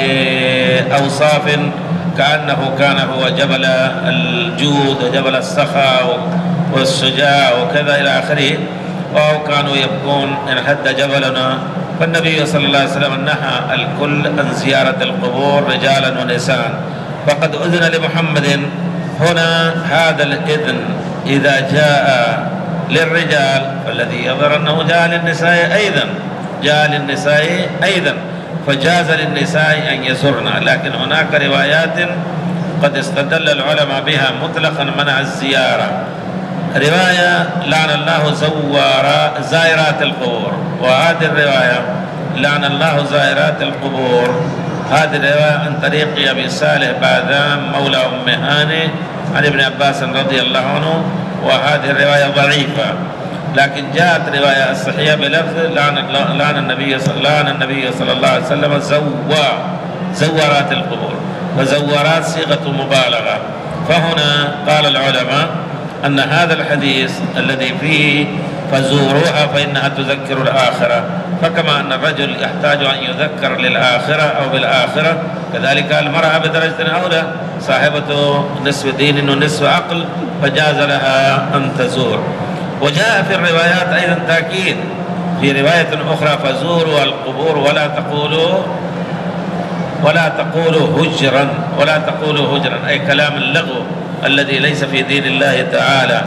بأوصاف كأنه كان هو جبل الجود وجبل السخاء والشجاع وكذا إلى آخره، أو كانوا يبكون إن حد جبلنا. فالنبي صلى الله عليه وسلم نهى الكل عن زيارة القبور رجالا ونساء. فقد أذن لمحمد هنا هذا الإذن إذا جاء للرجال فالذي يظهر أنه جاء للنساء أيضا جاء للنساء أيضا فجاز للنساء أن يزرن. لكن هناك روايات قد استدل العلماء بها مطلقا منع الزيارة. رواية لعن الله زوار زائرات القبور، وهذه الرواية لعن الله زائرات القبور هذه الرواية عن طريق أبي صالح باذان مولى أم هاني عن ابن عباس رضي الله عنه، وهذه الرواية ضعيفة. لكن جاءت رواية الصحيحة بلفظ لعن لعن النبي لعن النبي صلى الله عليه وسلم زوار زوارات القبور، وزوارات صيغة مبالغة. فهنا قال العلماء أن هذا الحديث الذي فيه فزوروها فإنها تذكر الآخرة، فكما أن الرجل يحتاج أن يذكر للآخرة أو بالآخرة كذلك المرأة بدرجة أولى صاحبة نصف دين ونصف عقل فجاز لها أن تزور. وجاء في الروايات أيضا تأكيد في رواية أخرى فزوروا القبور ولا تقولوا ولا تقولوا هجرا ولا تقولوا هجرا أي كلام اللغو الذي ليس في دين الله تعالى.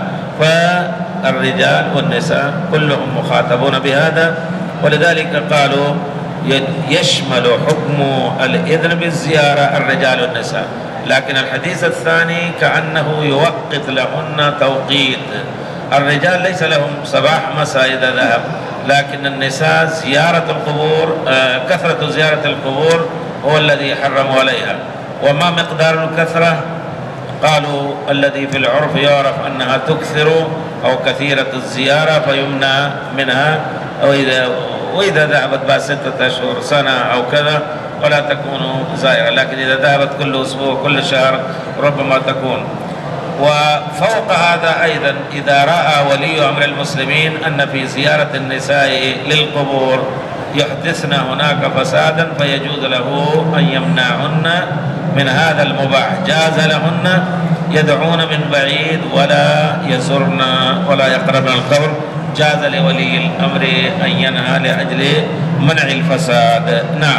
فالرجال والنساء كلهم مخاطبون بهذا، ولذلك قالوا يشمل حكم الإذن بالزيارة الرجال والنساء. لكن الحديث الثاني كأنه يوقت لهن توقيت. الرجال ليس لهم صباح مساء إذا ذهب، لكن النساء زيارة القبور آه كثرة زيارة القبور هو الذي حرموا عليها. وما مقدار الكثرة؟ قالوا الذي في العرف يعرف أنها تكثر أو كثيرة الزيارة فيمنع منها، وإذا, وإذا ذهبت بعد ستة أشهر سنة أو كذا ولا تكون زائرة، لكن إذا ذهبت كل أسبوع كل شهر ربما تكون. وفوق هذا أيضا إذا رأى ولي أمر المسلمين أن في زيارة النساء للقبور يحدثن هناك فسادا فيجوز له أن يمنعهن من هذا المباح، جاز لهن يدعون من بعيد ولا يزرن ولا يقربن القبر، جاز لولي الأمر أن ينهى لأجل منع الفساد. نعم.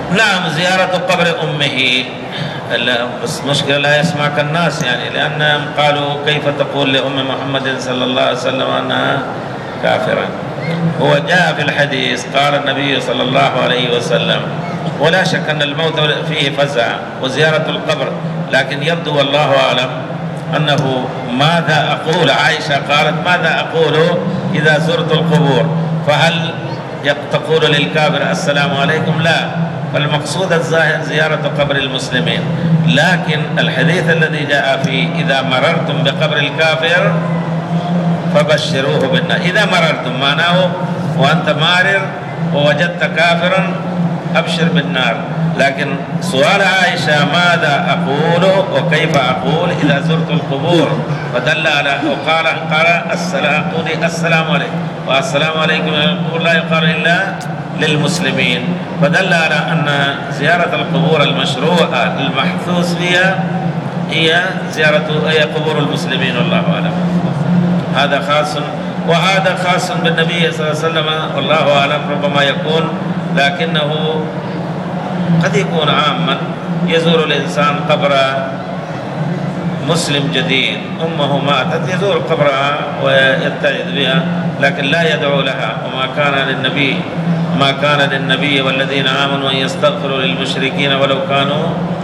نعم، زيارة قبر أمه، بس مشكلة لا يسمعك الناس يعني، لأنهم قالوا كيف تقول لأم محمد صلى الله عليه وسلم أنها كافرة. هو جاء في الحديث قال النبي صلى الله عليه وسلم، ولا شك أن الموت فيه فزع وزيارة القبر، لكن يبدو والله أعلم أنه ماذا أقول، عائشة قالت ماذا أقول إذا زرت القبور، فهل تقول للكافر السلام عليكم؟ لا، فالمقصود الظاهر زيارة قبر المسلمين. لكن الحديث الذي جاء فيه إذا مررتم بقبر الكافر فبشروه بالنار، إذا مررتم معناه وأنت مارر ووجدت كافرا أبشر بالنار. لكن سؤال عائشة ماذا أقول وكيف أقول إذا زرت القبور، فدل على وقال قال السلام قولي السلام عليكم، والسلام عليكم يقول لا يقال إلا للمسلمين، فدل على أن زيارة القبور المشروعة المحثوث فيها هي زيارة هي قبور المسلمين، والله أعلم. هذا خاص، وهذا خاص بالنبي صلى الله عليه وسلم والله أعلم، ربما يكون، لكنه قد يكون عاما. يزور الإنسان قبر مسلم جديد، أمه ماتت يزور قبرها ويتعظ بها، لكن لا يدعو لها. وما كان للنبي ما كان للنبي والذين آمنوا أن يستغفروا للمشركين ولو كانوا،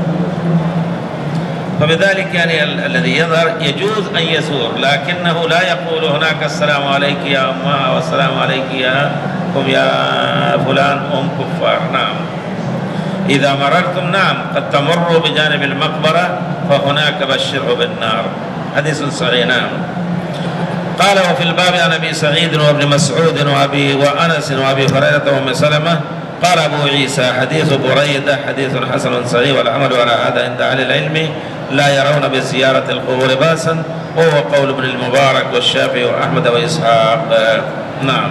فبذلك يعني ال الذي يظهر يجوز أن يزور، لكنه لا يقول هناك السلام عليك يا أمها والسلام عليك يا أم يا فلان أم كفار. نعم، إذا مررتم نعم قد تمروا بجانب المقبرة فهناك بشره بالنار. حديث صحيح. نعم. قال وفي الباب عن أبي سعيد وابن مسعود وأبي وأنس وأبي هريرة وأم سلمة قال أبو عيسى حديث بريدة حديث حسن صحيح، والعمل على هذا عند أهل العلم، لا يرون بزيارة القبور باسا، وهو قول ابن المبارك والشافعي وأحمد وإسحاق. نعم.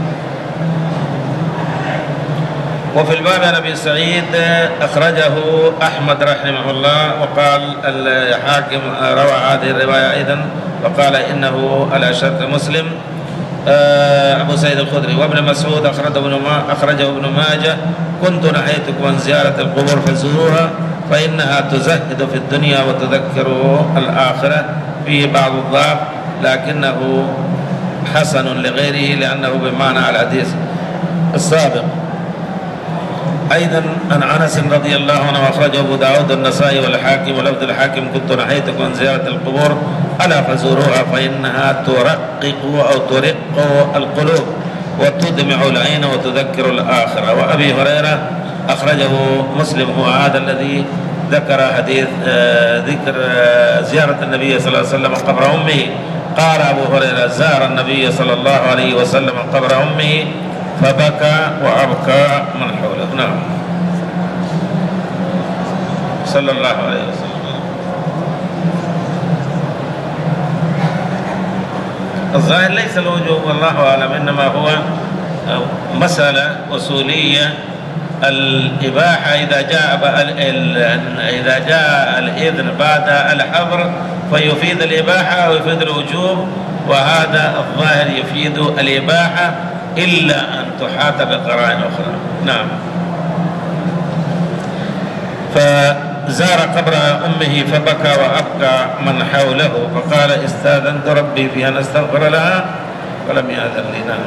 وفي الباب عن أبي سعيد أخرجه أحمد رحمه الله، وقال الحاكم روى هذه الرواية أيضا وقال إنه على شرط مسلم. أبو سعيد الخدري وابن مسعود أخرجه ابن ماجه كنت نهيتكم عن زيارة القبور فزوروها فإنها تزهد في الدنيا وتذكر الآخرة، فيه بعض الضعف لكنه حسن لغيره لأنه بمعنى الحديث السابق. أيضا عن أنس رضي الله عنه أخرجه أبو داود النسائي والحاكم ولفظ الحاكم كنت نهيتكم عن زيارة القبور ألا فزوروها فإنها ترقق أو ترق القلوب وتدمع العين وتذكر الآخرة. وأبي هريرة أخرجه مسلم هو هذا الذي ذكر حديث آه ذكر آه زيارة النبي صلى الله عليه وسلم قبر أمه. قال أبو هريرة زار النبي صلى الله عليه وسلم قبر أمه فبكى وأبكى من حوله. نعم. صلى الله عليه وسلم. الظاهر ليس الوجوب والله أعلم، إنما هو مسألة أصولية. الإباحة إذا جاء إذا جاء الإذن بعد الحظر فيفيد الإباحة ويفيد الوجوب، وهذا الظاهر يفيد الإباحة إلا أن تحاط بقرائن أخرى. نعم. فزار قبر أمه فبكى وأبكى من حوله فقال استاذنت ربي في أن أستغفر لها ولم يأذن لي. نعم.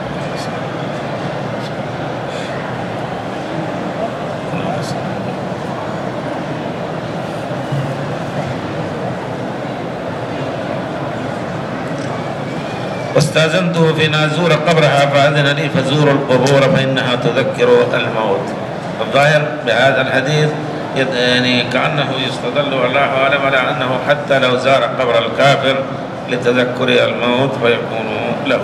واستاذنته في أن أزور قبرها فأذن لي فزوروا القبور فإنها تذكر الموت. الظاهر بهذا الحديث يعني كأنه يستدل والله أعلم على أنه حتى لو زار قبر الكافر لتذكر الموت فيكون له.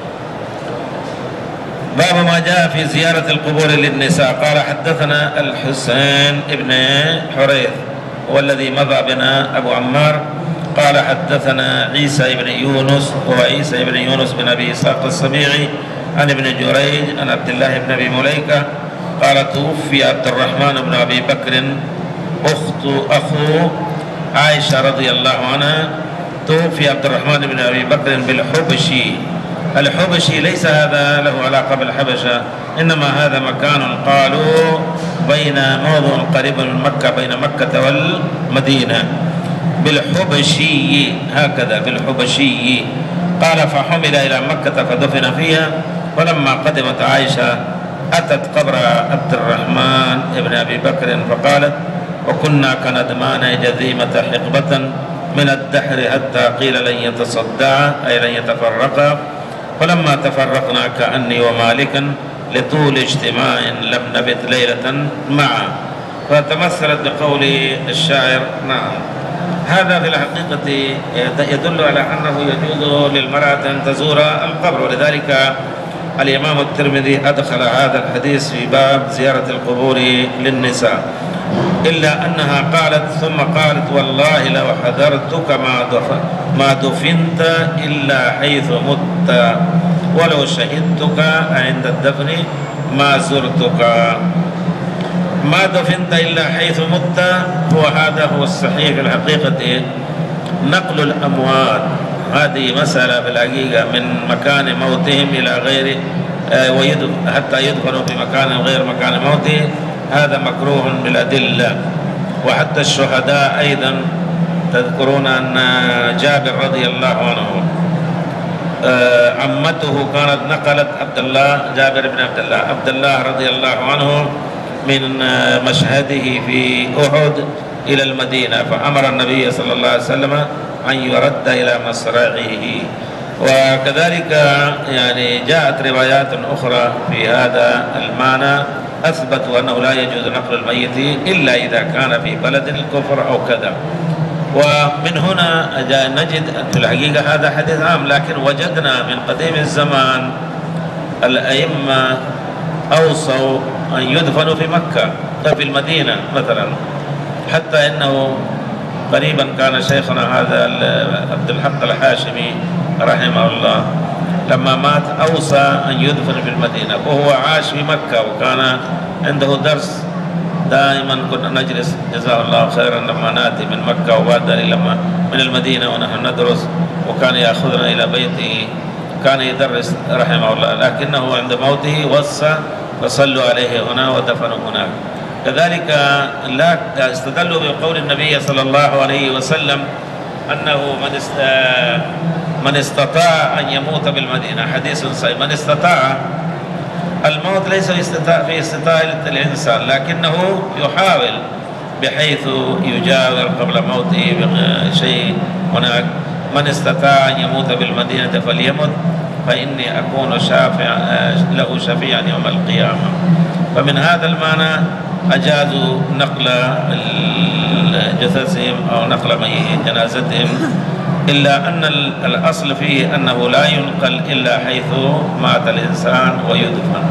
باب ما جاء في زيارة القبور للنساء. قال حدثنا الحسين بن حريث والذي مضى بنا أبو عمار قال حدثنا عيسى بن يونس وعيسى بن يونس بن أبي إسحاق السبيعي عن ابن جريج عن عبد الله بن أبي مليكة قال توفي عبد الرحمن بن أبي بكر أخت أخو عائشة رضي الله عنها. توفي عبد الرحمن بن أبي بكر بالحبشي الحبشي ليس هذا له علاقة بالحبشة، إنما هذا مكان قالوا بين موضع قريب من مكة بين مكة والمدينة، بالحبشي هكذا بالحبشي. قال فحمل إلى مكة فدفن فيها. فلما قدمت عائشة أتت قبر عبد الرحمن ابن أبي بكر فقالت وكنا كندمان جذيمة حقبة من الدحر حتى قيل لن يتصدعا أي لن يتفرقا، فلما تفرقنا كأني ومالكا لطول اجتماع لم نبت ليلة معا. فتمثلت بقول الشاعر. نعم، هذا في الحقيقة يدل على أنه يجوز للمرأة أن تزور القبر، ولذلك الإمام الترمذي أدخل هذا الحديث في باب زيارة القبور للنساء، إلا أنها قالت ثم قالت والله لو حضرتك ما دفنت إلا حيث مت ولو شهدتك عند الدفن ما زرتك. ما دفنت إلا حيث مت هو هذا هو الصحيح في الحقيقة. نقل الأموات هذه مسألة بالحقيقة من مكان موتهم إلى غيره حتى يدفنوا في مكان غير مكان موته، هذا مكروه بالأدلة. وحتى الشهداء أيضا تذكرون أن جابر رضي الله عنه عمته كانت نقلت عبد الله جابر بن عبد الله عبد الله رضي الله عنه من مشهده في أحد إلى المدينة، فأمر النبي صلى الله عليه وسلم أن يرد إلى مصرعه. وكذلك يعني جاءت روايات أخرى في هذا المعنى أثبتوا أنه لا يجوز نقل الميت إلا إذا كان في بلد الكفر أو كذا. ومن هنا نجد في الحقيقة هذا حديث عام، لكن وجدنا من قديم الزمان الأئمة أوصوا أن يدفنوا في مكة في المدينة مثلا، حتى إنه قريبا كان شيخنا هذا عبد الحق الحاشمي رحمه الله لما مات أوصى أن يدفن في المدينة، وهو عاش في مكة وكان عنده درس دائما كنا نجلس جزاه الله خيرا لما نأتي من مكة وبعد لما من المدينة ونحن ندرس، وكان يأخذنا إلى بيته كان يدرس رحمه الله، لكنه عند موته وصى فصلوا عليه هنا ودفنوا هناك. كذلك لا استدلوا بقول النبي صلى الله عليه وسلم أنه من من استطاع أن يموت بالمدينة، حديث صحيح، من استطاع الموت ليس في استطاعة الإنسان، لكنه يحاول بحيث يجاور قبل موته بشيء هناك. من استطاع أن يموت بالمدينة فليمت فإني أكون شافع له شفيعا يوم القيامة. فمن هذا المعنى أجازوا نقل جثثهم أو نقل جنازتهم، إلا أن الأصل فيه أنه لا ينقل إلا حيث مات الإنسان ويدفن.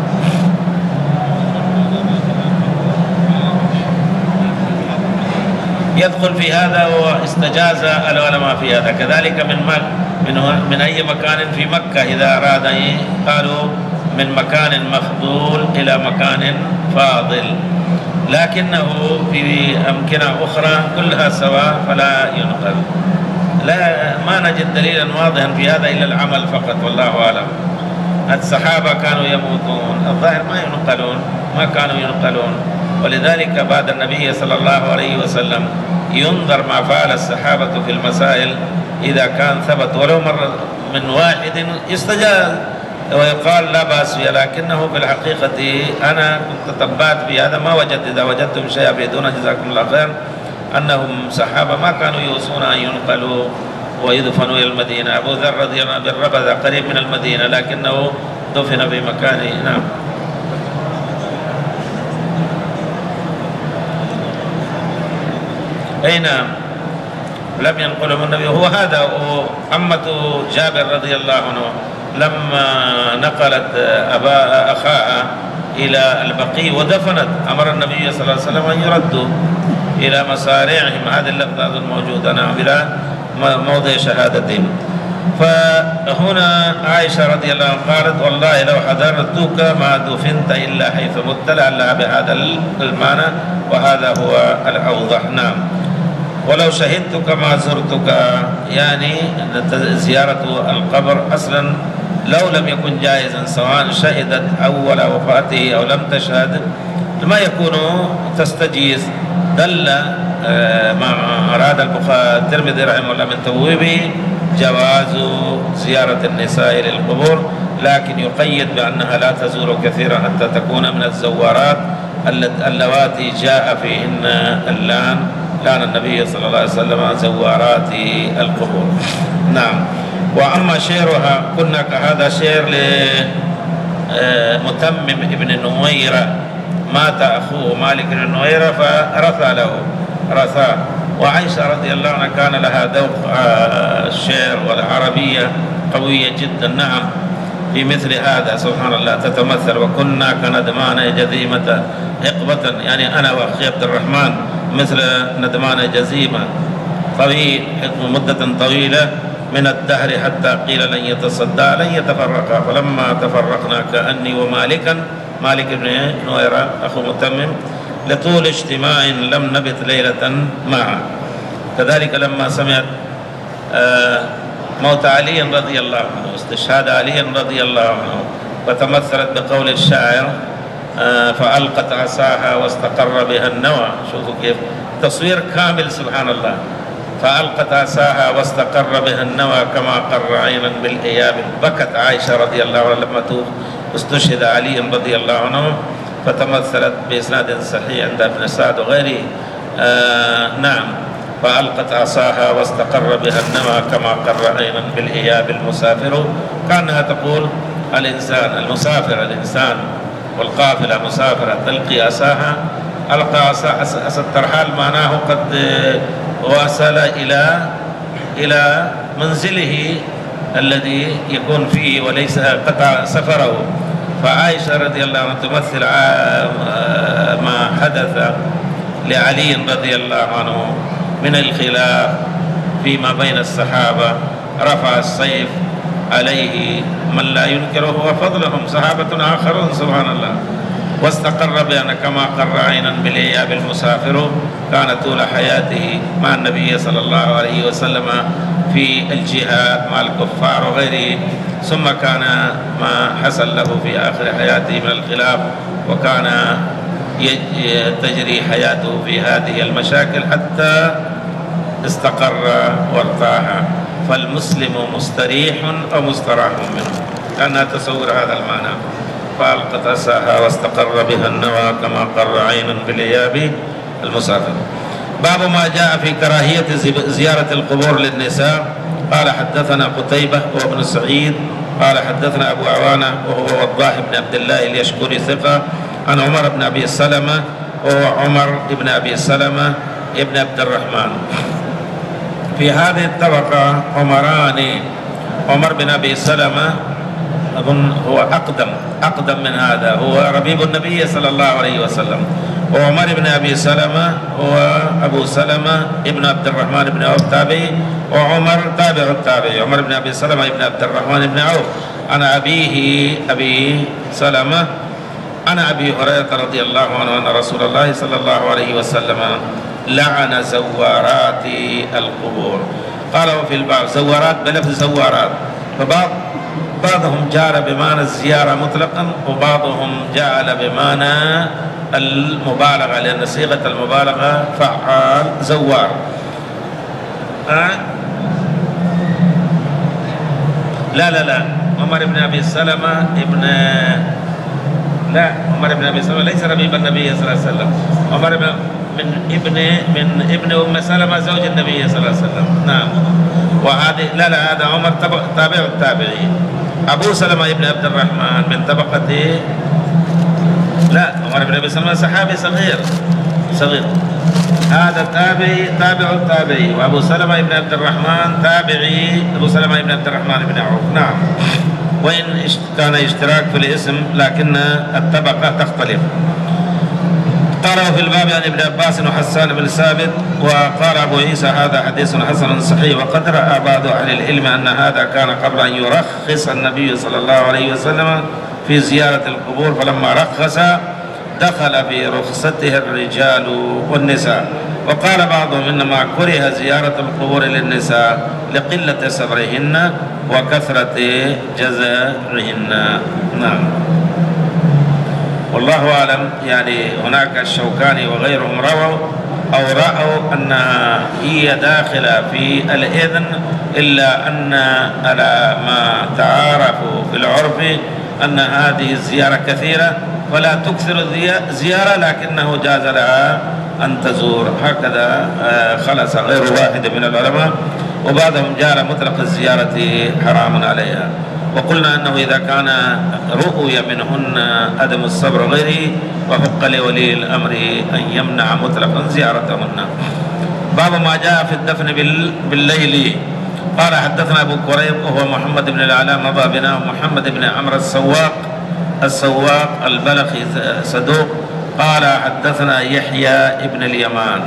يدخل في هذا واستجاز العلماء في هذا. كذلك من من من أي مكان في مكة إذا أراد، قالوا من مكان مفضول إلى مكان فاضل، لكنه في أمكنة أخرى كلها سواء فلا ينقل. لا ما نجد دليلا واضحا في هذا إلا العمل فقط، والله أعلم. الصحابة كانوا يموتون، الظاهر ما ينقلون، ما كانوا ينقلون، ولذلك بعد النبي صلى الله عليه وسلم ينظر ما فعل الصحابة في المسائل، إذا كان ثبت ولو مرة من واحد يستجاز ويقال لا بأس فيها، لكنه في الحقيقة أنا كنت تتبعت في هذا ما وجدت. إذا وجدتم شيئا فيدون جزاكم الله خير، أنهم صحابة ما كانوا يوصون أن ينقلوا ويدفنوا إلى المدينة. أبو ذر رضي الله عنه بالربذة قريب من المدينة لكنه دفن في مكانه. نعم. أي نعم، لم ينقلهم النبي. هو هذا عمة جابر رضي الله عنه لما نقلت أبا أخاها إلى البقيع ودفنت، أمر النبي صلى الله عليه وسلم أن يردوا إلى مصارعهم. هذه اللفظة الموجودة نعم إلى موضع شهادتهم. فهنا عائشة رضي الله عنها قالت والله لو حضرتك ما دفنت إلا حيث مت، لعلها بهذا المعنى، وهذا هو الأوضح. نعم. ولو شهدتك ما زرتك، يعني زيارة القبر أصلا لو لم يكن جائزا سواء شهدت أول وفاته أو لم تشهد ما يكون تستجيز. دل ما أراد البخاري الترمذي رحمه الله من توبه جواز زيارة النساء للقبور، لكن يقيد بأنها لا تزور كثيرا حتى تكون من الزوارات اللواتي جاء فيهن اللعن، لعن النبي صلى الله عليه وسلم زوارات القبور. نعم. وأما شعرها كنا هذا شعر لمتمم ابن نويرة، مات أخوه مالك بن نويرة فرثى له رثاه. وعائشة رضي الله عنها كان لها ذوق الشعر والعربية قوية جدا. نعم في مثل هذا سبحان الله تتمثل. وكنا كندمان جذيمة حقبة، يعني أنا وأخي عبد الرحمن مثل ندمان جزيمة طويل مدة طويلة من الدهر حتى قيل لن يتصدى لن يتفرقا، فلما تفرقنا كأني ومالكا مالك بن نويرة أخو متمم لطول اجتماع لم نبت ليلة معا. كذلك لما سمعت موت علي رضي الله عنه استشهاد علي رضي الله عنه فتمثلت بقول الشاعر فألقت عصاها واستقر بها النوى. شوفوا كيف تصوير كامل سبحان الله. فألقت عصاها واستقر بها النوى كما قر عينا بالإياب. بكت عائشة رضي الله عنها لما استشهد علي رضي الله عنه، فتمثلت بإسناد صحيح عند ابن سعد وغيره. آه نعم. فألقت عصاها واستقر بها النوى كما قر عينا بالإياب المسافر. كأنها تقول الإنسان المسافر الإنسان والقافلة مسافرة تلقي عصاها، ألقى عصا الترحال معناه قد وصل إلى إلى منزله الذي يكون فيه وليس قطع سفره. فعائشة رضي الله عنها تمثل ما حدث لعلي رضي الله عنه من الخلاف فيما بين الصحابة. رفع السيف عليه من لا ينكره وفضلهم صحابة آخرون سبحان الله. واستقر بأن كما قر عينا بالإياب المسافر. كان طول حياته مع النبي صلى الله عليه وسلم في الجهاد مع الكفار وغيره، ثم كان ما حصل له في آخر حياته من الخلاف، وكان تجري حياته في هذه المشاكل حتى استقر وارتاح. فالمسلم مستريح أو مستراح منه. كان تصور هذا المعنى. فألقت عصاها واستقر بها النوى كما قر عين بالإياب المسافر. باب ما جاء في كراهية زيارة القبور للنساء. قال حدثنا قتيبة وابن سعيد قال حدثنا أبو عوانة وهو وضاح بن عبد الله اليشكري ثقة عن عمر بن أبي سلمة وهو عمر بن أبي سلمة ابن عبد الرحمن. في هذه الطبقة عمران. عمر بن أبي سلمة أظن هو أقدم أقدم من هذا، هو ربيب النبي صلى الله عليه وسلم. وعمر بن أبي سلمة هو أبو سلمة ابن عبد الرحمن بن عوف تابعي، وعمر تابع التابعي. عمر بن أبي سلمة ابن عبد الرحمن بن عوف عن أبيه أبي سلمة عن أبي هريرة رضي الله عنه أن رسول الله صلى الله عليه وسلم لعن زوارات القبور. قال وفي الباب زوارات بلفظ زوارات، فبعض بعضهم جعل بمعنى الزيارة مطلقا، وبعضهم جعل بمعنى المبالغة، لأن صيغة المبالغة فعال زوار. أه؟ لا لا لا عمر بن أبي سلمة ابن لا عمر بن أبي سلمة ليس ربيب النبي صلى الله عليه وسلم. عمر بن من ابن من ابن أم سلمة زوج النبي صلى الله عليه وسلم. نعم. وهذه لا لا هذا عمر تابع التابعي. أبو سلمة ابن عبد الرحمن من طبقة لا عمر بن أبي سلمة صحابي صغير صغير هذا تابعي تابع التابعي. وأبو سلمة ابن عبد الرحمن تابعي أبو سلمة ابن عبد الرحمن بن عوف. نعم. وإن كان اشتراك في الاسم لكن الطبقة تختلف. قال في الباب عن ابن عباس وحسان بن ثابت. وقال أبو عيسى هذا حديث حسن صحيح. وقد رأى بعض أهل العلم أن هذا كان قبل أن يرخص النبي صلى الله عليه وسلم في زيارة القبور، فلما رخص دخل في رخصته الرجال والنساء. وقال بعضهم إنما كره زيارة القبور للنساء لقلة صبرهن وكثرة جزعهن. نعم، والله أعلم. يعني هناك الشوكاني وغيرهم رووا أو رأوا أنها هي داخلة في الإذن، إلا أن على ما تعارفوا في العرف أن هذه الزيارة كثيرة ولا تكثر الزيارة، لكنه جاز لها أن تزور. هكذا خلص غير واحد من العلماء، وبعضهم جعل مطلق الزيارة حرام عليها. وقلنا أنه إذا كان رؤي منهن عدم الصبر غيره وحق لولي الأمر أن يمنع مطلقا زيارتهن. باب ما جاء في الدفن بالليل. قال حدثنا أبو كريب وهو محمد بن العلاء مضى بنا، محمد بن عمرو السواق السواق البلخي صدوق. قال حدثنا يحيى بن اليمان.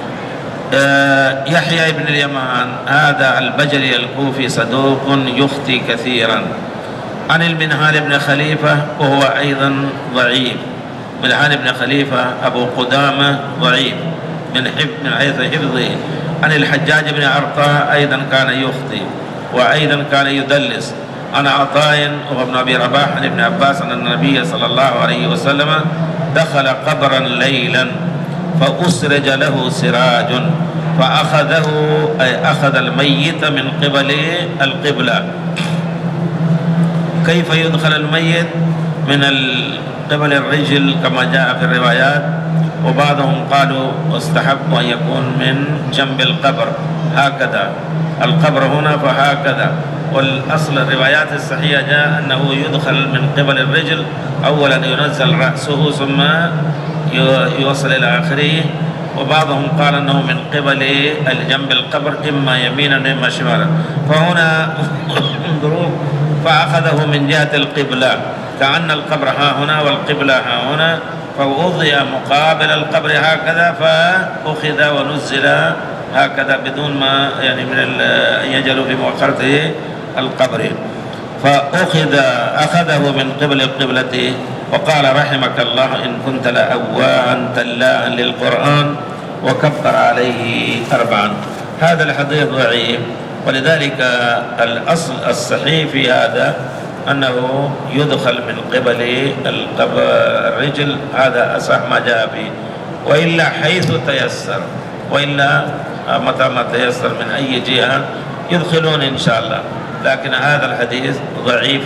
يحيى بن اليمان هذا البجلي الكوفي صدوق يخطي كثيرا. عن المنهال بن خليفة وهو أيضا ضعيف. منهال بن خليفة أبو قدامة ضعيف من من حيث حفظه. عن الحجاج بن عرطاء أيضا كان يخطي وأيضا كان يدلس. عن عطاء وهو ابن أبي رباح عن ابن عباس أن النبي صلى الله عليه وسلم دخل قبرا ليلا فأسرج له سراج فأخذه أي أخذ الميت من قبل القبلة. كيف يدخل الميت؟ من قبل الرجل كما جاء في الروايات، وبعضهم قالوا واستحب أن يكون من جنب القبر هكذا، القبر هنا فهكذا. والأصل الروايات الصحيحة جاء أنه يدخل من قبل الرجل، أولا ينزل رأسه ثم يوصل إلى آخره. وبعضهم قال أنه من قبل الجنب القبر إما يمينا وإما شمالا. فهنا انظروا، فأخذه من جهة القبلة كأن القبر ها هنا والقبلة ها هنا، فوضع مقابل القبر هكذا، فأخذ ونزل هكذا بدون ما يعني من أن يجعلوا في مؤخرته القبر. فأخذ أخذه من قبل القبلة. وقال رحمك الله إن كنت لأواها تلاء للقرآن، وكبر عليه أربعا. هذا الحديث ضعيف، ولذلك الأصل الصحيح في هذا أنه يدخل من قبل الرجل، هذا أصح ما جاء فيه، وإلا حيث تيسر، وإلا متى ما تيسر من أي جهة يدخلون إن شاء الله. لكن هذا الحديث ضعيف،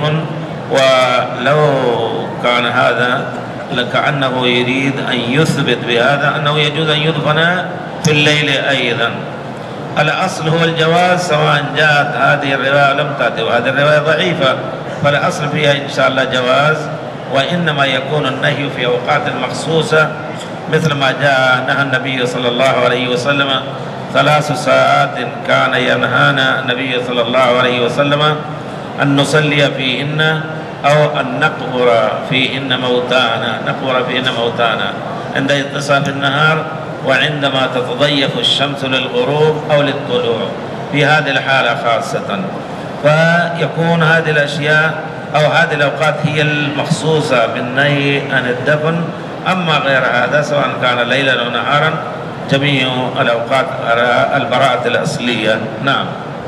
ولو كان هذا لكأنه يريد أن يثبت بهذا أنه يجوز أن يدفن في الليل أيضا. الأصل هو الجواز سواء جاءت هذه الرواية لم تأتي، وهذه الرواية ضعيفة، فالأصل فيها إن شاء الله جواز. وإنما يكون النهي في أوقات مخصوصة، مثل ما جاء نهى النبي صلى الله عليه وسلم ثلاث ساعات كان ينهانا النبي صلى الله عليه وسلم أن نصلي فيهن أو أن نقبر فيهن موتانا نقبر فيهن موتانا عند انتصاف النهار، وعندما تتضيف الشمس للغروب أو للطلوع، في هذه الحالة خاصة. فيكون هذه الأشياء أو هذه الأوقات هي المخصوصة بالنهي عن الدفن. أما غير هذا سواء كان ليلا أو نهارا جميع الأوقات على البراءة الأصلية. نعم.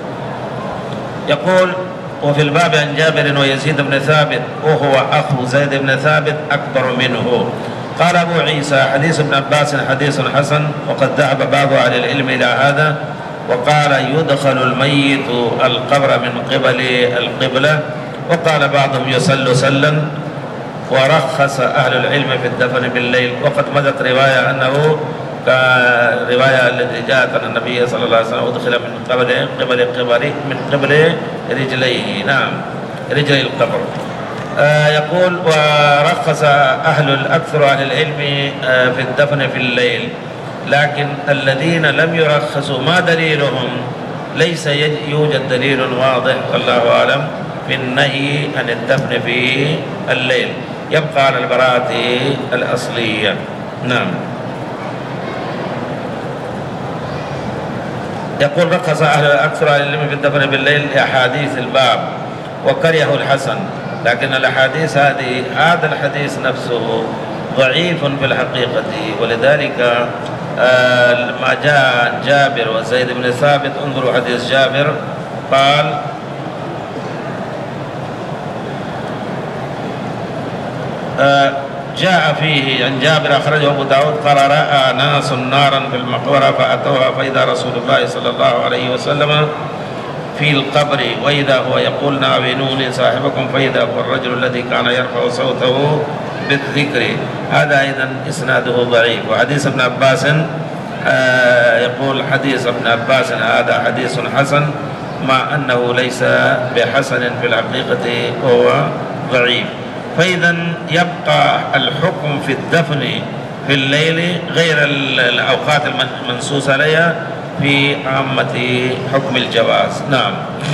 يقول وفي الباب عن جابر ويزيد بن ثابت وهو أخو زيد بن ثابت أكبر منه. قال أبو عيسى حديث ابن عباس حديث حسن، وقد ذهب بعض أهل العلم إلى هذا، وقال يدخل الميت القبر من قبل القبلة، وقال بعضهم يصل سلا، ورخص أهل العلم في الدفن بالليل. وقد مدت رواية أنه كرواية التي جاءت عن النبي صلى الله عليه وسلم ودخل من قبل قبل قبل من قبل رجليه، نعم رجلي القبر. آه يقول ورخص أهل الأكثر أهل العلم آه في الدفن في الليل، لكن الذين لم يرخصوا ما دليلهم؟ ليس يوجد دليل واضح والله أعلم في النهي عن الدفن في الليل، يبقى على البراءة الأصلية. نعم. يقول رخص أهل الأكثر أهل العلم في الدفن بالليل لأحاديث الباب وكرهه الحسن، لكن الأحاديث هذه هذا الحديث نفسه ضعيف في الحقيقة. ولذلك ما جاء جابر وزيد بن ثابت، انظروا حديث جابر قال: جاء فيه عن جابر أخرجه أبو داود قال: رأى ناس نارا في المقبرة فأتوها فإذا رسول الله صلى الله عليه وسلم في القبر وإذا هو يقول: ناولوني صاحبكم، فإذا هو الرجل الذي كان يرفع صوته بالذكر. هذا أيضا إسناده ضعيف. وحديث ابن عباس آه يقول حديث ابن عباس هذا حديث حسن، مع أنه ليس بحسن في الحقيقة، وهو ضعيف. فإذا يبقى الحكم في الدفن في الليل غير الأوقات المنصوص عليها في عامة حكم الجواز. نعم.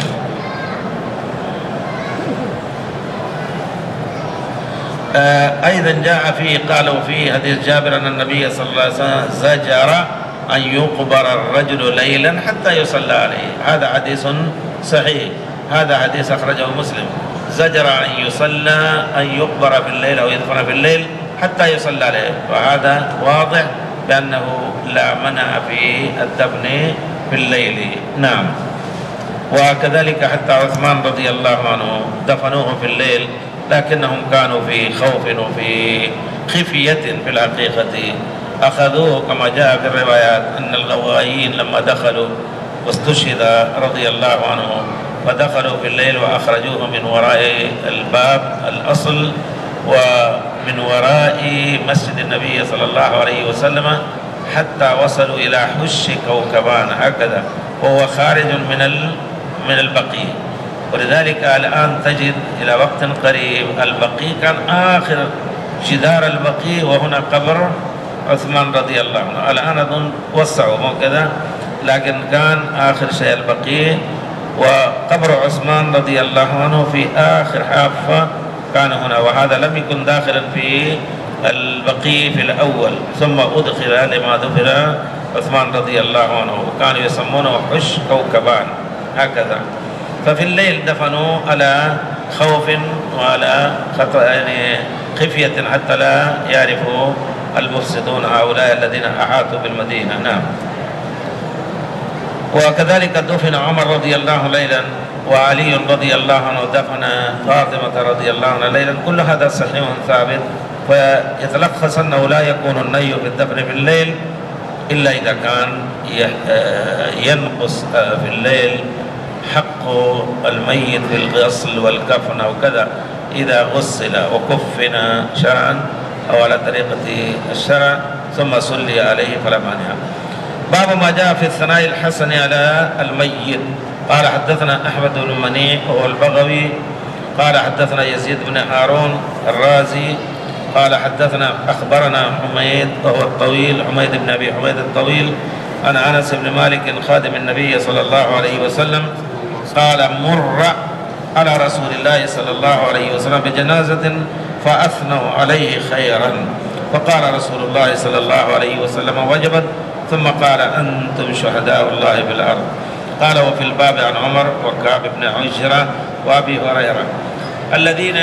أيضا جاء فيه قالوا في حديث جابر أن النبي صلى الله عليه وسلم زجر أن يقبر الرجل ليلا حتى يصلى عليه. هذا حديث صحيح، هذا حديث أخرجه مسلم. زجر أن يصلى أن يقبر في الليل أو يدفن في الليل حتى يصلى عليه، وهذا واضح بأنه لا منع في الدفن في الليل. نعم. وكذلك حتى عثمان رضي الله عنه دفنوه في الليل، لكنهم كانوا في خوف وفي خفية في الحقيقة. أخذوه كما جاء في الروايات أن الغوائيين لما دخلوا واستشهد رضي الله عنه فدخلوا في الليل وأخرجوه من وراء الباب الأصل ومن وراء مسجد النبي صلى الله عليه وسلم حتى وصلوا إلى حش كوكبان هكذا، وهو خارج من من البقيع. ولذلك الآن تجد إلى وقت قريب البقيع كان آخر جدار البقيع، وهنا قبر عثمان رضي الله عنه. الآن أظن وسعوا مو كذا، لكن كان آخر شيء البقيع، وقبر عثمان رضي الله عنه في آخر حافة كان هنا، وهذا لم يكن داخلا في البقيع في الأول، ثم أدخل لما دخل عثمان رضي الله عنه، وكانوا يسمونه حش كوكبان هكذا. ففي الليل دفنوا على خوف وعلى خطأ يعني خفية حتى لا يعرفوا المفسدون هؤلاء الذين أحاطوا بالمدينة. نعم. وكذلك دفن عمر رضي الله عنه ليلا، وعلي رضي الله عنه دفن فاطمة رضي الله عنها ليلا. كل هذا صحيح ثابت. فيتلخص أنه لا يكون النهي في الدفن في الليل إلا إذا كان ينقص في الليل حق الميت في الغسل والكفن أو كذا. إذا غسل وكفن شرعا أو على طريقة الشرع ثم صلي عليه فلا مانع. باب ما جاء في الثناء الحسن على الميت. قال حدثنا أحمد بن منيع وهو البغوي قال حدثنا يزيد بن هارون الرازي قال حدثنا أخبرنا حميد وهو الطويل حميد بن أبي حميد الطويل عن أنس بن مالك خادم النبي صلى الله عليه وسلم قال مر على رسول الله صلى الله عليه وسلم بجنازة فأثنوا عليه خيرا، فقال رسول الله صلى الله عليه وسلم وجبت، ثم قال أنتم شهداء الله في الأرض. قال وفي الباب عن عمر وكعب بن عجرة وأبي هريرة. الذين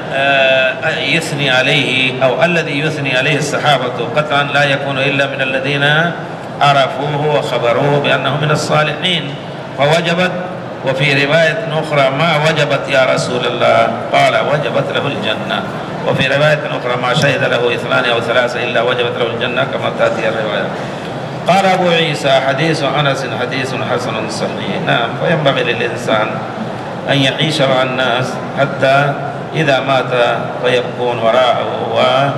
يثني عليه أو الذي يثني عليه الصحابة قطعا لا يكون إلا من الذين عرفوه وخبروه بأنه من الصالحين، فوجبت. وفي رواية أخرى ما وجبت يا رسول الله، قال وجبت له الجنة. وفي رواية أخرى ما شهد له اثنان أو ثلاثة إلا وجبت له الجنة كما تأتي الرواية. قال أبو عيسى حديث أنس حديث حسن صحيح. نعم. فينبغي للإنسان أن يعيش مع الناس حتى إذا مات فيبكون وراءه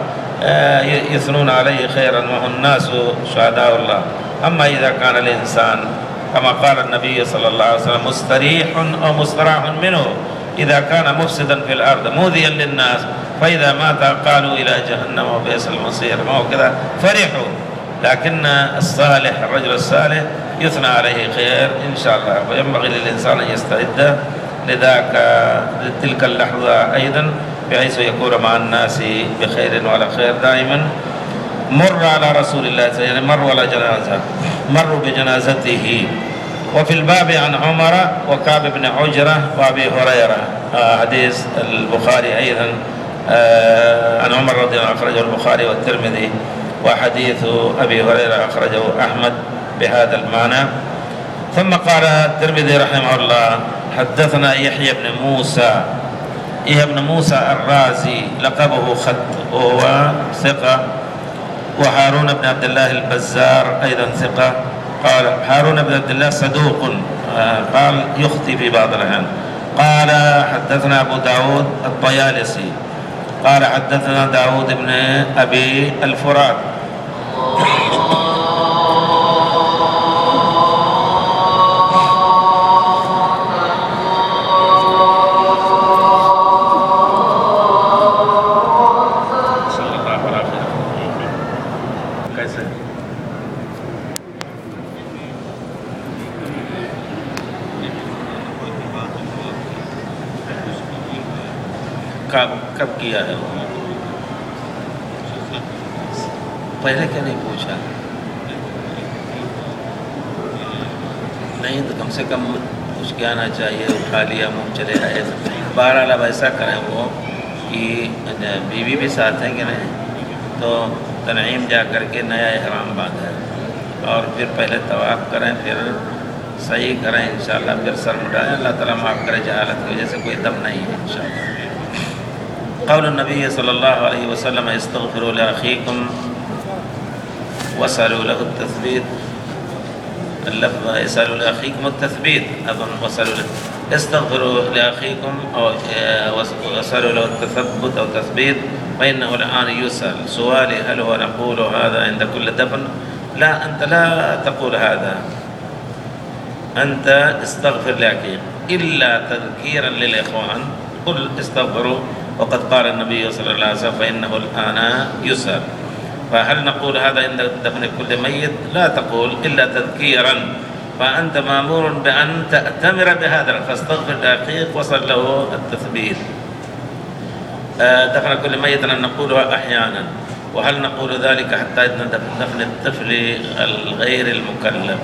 ويثنون عليه خيرا وهم الناس شهداء الله. أما إذا كان الإنسان كما قال النبي صلى الله عليه وسلم مستريح أو مستراح منه، إذا كان مفسدا في الأرض مؤذيا للناس فإذا مات قالوا إلى جهنم وبئس المصير، ما هو كذا فرحوا. لكن الصالح الرجل الصالح يثنى عليه خير إن شاء الله، وينبغي للإنسان أن يستعد لذاك لتلك اللحظة أيضا بحيث يكون مع الناس بخير وعلى خير دائما. مر على رسول الله يعني مروا على جنازة مروا بجنازته. وفي الباب عن عمر وكعب بن عجرة وأبي هريرة. حديث البخاري أيضا عن عمر رضي الله عنه أخرجه البخاري والترمذي، وحديث أبي هريرة أخرجه أحمد بهذا المعنى. ثم قال الترمذي رحمه الله: حدثنا يحيى بن موسى، يحيى بن موسى الرازي لقبه خط وهو ثقة، وهارون بن عبد الله البزار أيضا ثقة. قال هارون بن عبد الله صدوق، قال يخطي في بعض الأحيان. قال حدثنا أبو داود الطيالسي قال حدثنا داود بن أبي الفرات कब कब किया है वो? पहले क्या नहीं पूछा? नहीं तो कम से कम कुछ के आना चाहिए, उठा लिया मुँह चले आए। बहरहाल अब ऐसा करें वो कि बीवी भी साथ है कि नहीं, तो तनईम जा कर के नया इहराम बांधें और फिर पहले तवाफ़ करें, फिर सही करें इंशाअल्लाह, फिर सर मुड़ाएं। अल्लाह ताला माफ़ करे, जहालत की वजह से कोई दम नहीं है इंशाअल्लाह। क़ौल नबी सल्लल्लाहु अलैहि वसल्लम इस्तग़फ़िरू लिअख़ीकुम वसअलू लहु तस्बीत। लफ़्ज़ इसअलू लिअख़ीकुम तस्बीत, अज़न वसअलू इस्तग़फ़िरू लिअख़ीकुम और वसअलू लहु तसब्बुत और तस्बीत। फ़इन्नहु अलआन युसअल सुआली हल हुवा नक़ूलु हाज़ा इंद कुल्लि दफ़न। ला अंत ला तक़ूल हाज़ा, अंत इस्तग़फ़िर लिअख़ीक इल्ला तज़कीरन लिल-इख़वान क़ुल इस्तग़फ़िरू वक़द क़ाल नबी सल्लल्लाहु अलैहि वसल्लम फ़इन्नहु अलआन युसअल। फ़हल नक़ूल हाज़ा इंद दफ़न कुल्लि मय्यत? ला तक़ूल इल्ला तज़कीरन फ़अंत मामूरुन बिअन तअतमिर बिहाज़ा फ़ास्तग़फ़िर लिअख़ीक वसल लहु अत-तस्बीत। दफ़न कुल्लि मय्यत नक़ूलुहा अहयानन वहल नक़ूलु ज़ालिका हत्ता इंद दफ़न अत-तफ़्ल गैर अल-मुकल्लफ़।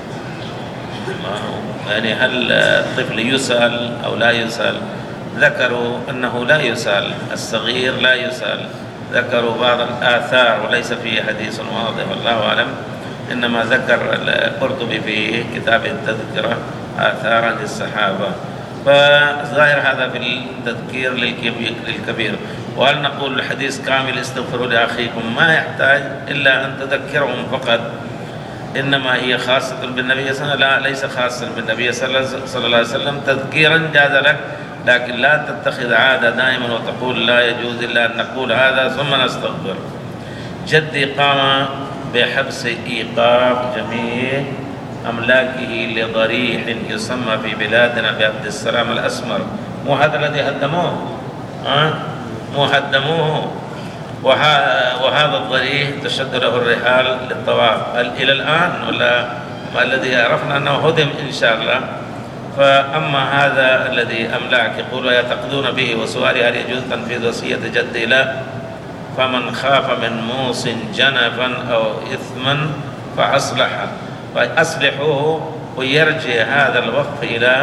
यानी हल الطفل يسأل أو لا يسأل؟ ذكروا أنه لا يسأل، الصغير لا يسأل. ذكروا بعض الآثار وليس فيه حديث واضح والله أعلم، إنما ذكر القرطبي في كتاب التذكرة آثارا للصحابة، فظاهر هذا في التذكير للكبير. وهل نقول الحديث كامل استغفروا لأخيكم؟ ما يحتاج إلا أن تذكرهم فقط، إنما هي خاصة بالنبي صلى الله عليه وسلم، لا ليس خاصة بالنبي صلى الله عليه وسلم. تذكيرا جاز لك، لكن لا تتخذ عادة دائما وتقول لا يجوز إلا أن نقول هذا ثم نستغفر. جدي قام بحبس إيقاف جميع أملاكه لضريح يسمى في بلادنا بعبد السلام الأسمر. مو هذا الذي هدموه؟ أه؟ مو هدموه؟ وهذا الضريح تشد له الرحال للطواف إلى الآن، ولا الذي عرفنا أنه هدم إن شاء الله. فأما هذا الذي أملاك يقول ويعتقدون به، وسؤالي هل يجوز تنفيذ وصية جدي؟ لا. فمن خاف من موص جنفا أو إثما فأصلحه فأصلحوه ويرجع هذا الوقف إلى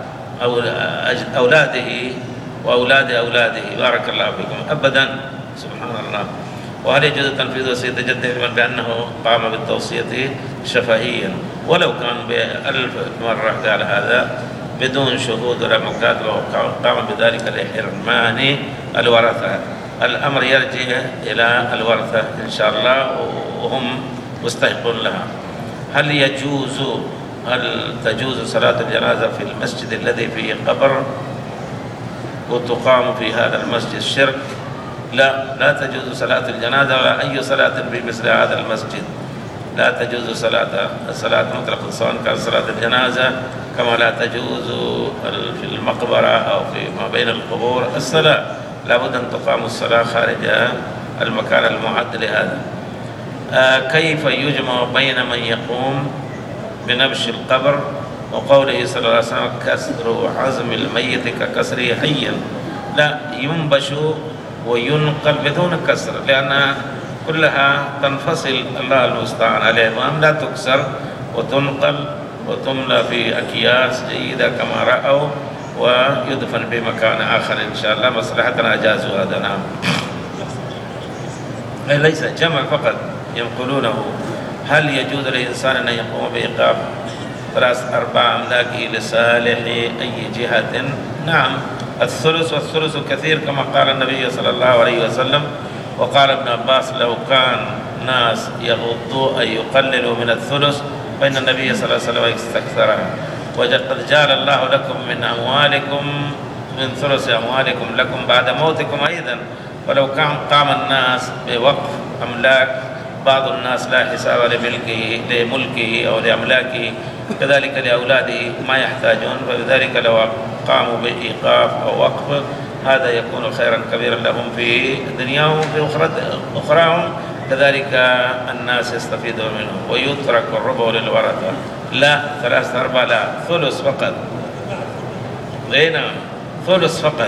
أولاده وأولاد أولاده. بارك الله فيكم. أبدا، سبحان الله. وهل يجوز تنفيذ وصية جده بأنه قام بالتوصية شفهيا ولو كان بألف مرة قال هذا بدون شهود ولا مكاتبة وقام بذلك لحرمان الورثة؟ الأمر يرجع إلى الورثة إن شاء الله وهم مستحقون لها. هل يجوز هل تجوز صلاة الجنازة في المسجد الذي فيه قبر وتقام في هذا المسجد شرك؟ لا، لا تجوز صلاة الجنازة ولا أي صلاة في مثل هذا المسجد. لا تجوز صلاة الصلاة مطلقا، سواء كان صلاة الجنازة كما لا تجوز في المقبرة أو في ما بين القبور الصلاة. لابد أن تقام الصلاة خارج المكان المعد لهذا. آه كيف يجمع بين من يقوم بنبش القبر وقوله صلى الله عليه وسلم كسر عظم الميت ككسره حيا؟ لا، ينبش وينقل بدون كسر، لأن كلها تنفصل، الله المستعان عليه، وأن لا تكسر وتنقل وتملى في أكياس جيدة كما رأوا ويدفن بمكان آخر إن شاء الله، مصلحتنا أجازوا هذا. نعم، ليس جمع فقط ينقلونه. هل يجوز للإنسان أن يقوم بإيقاف ثلاث أرباع أملاكه لصالح أي جهة؟ نعم، الثلث، والثلث كثير كما قال النبي صلى الله عليه وسلم. وقال ابن عباس: لو كان ناس يغضوا أي يقللوا من الثلث فإن النبي صلى الله عليه وسلم استكثرها. وقد جعل الله لكم من أموالكم من ثلث أموالكم لكم بعد موتكم أيضا. ولو كان قام الناس بوقف أملاك بعض الناس لا حساب لملكه لملكه أو لأملاكه، كذلك لأولاده ما يحتاجون، فلذلك لو قاموا بإيقاف أو وقف هذا يكون خيرا كبيرا لهم في دنياهم وفي أخراهم، كذلك الناس يستفيدون منه. ويترك الربع للورثة. لا ثلاثة أرباع، لا، ثلث فقط. نعم، ثلث فقط.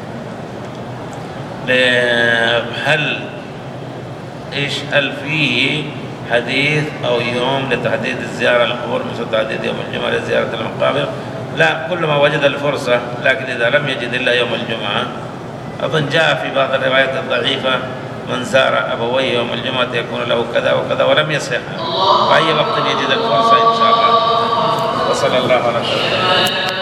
هل إيش هل فيه حديث أو يوم لتحديد الزيارة للقبور مثل تحديد يوم الجمعة لزيارة المقابر؟ لا، كل ما وجد الفرصة، لكن إذا لم يجد إلا يوم الجمعة. أظن جاء في بعض الروايات الضعيفة: من زار أبويه يوم الجمعة يكون له كذا وكذا، ولم يصح. فأي وقت يجد الفرصة إن شاء الله. وصلى الله على خير.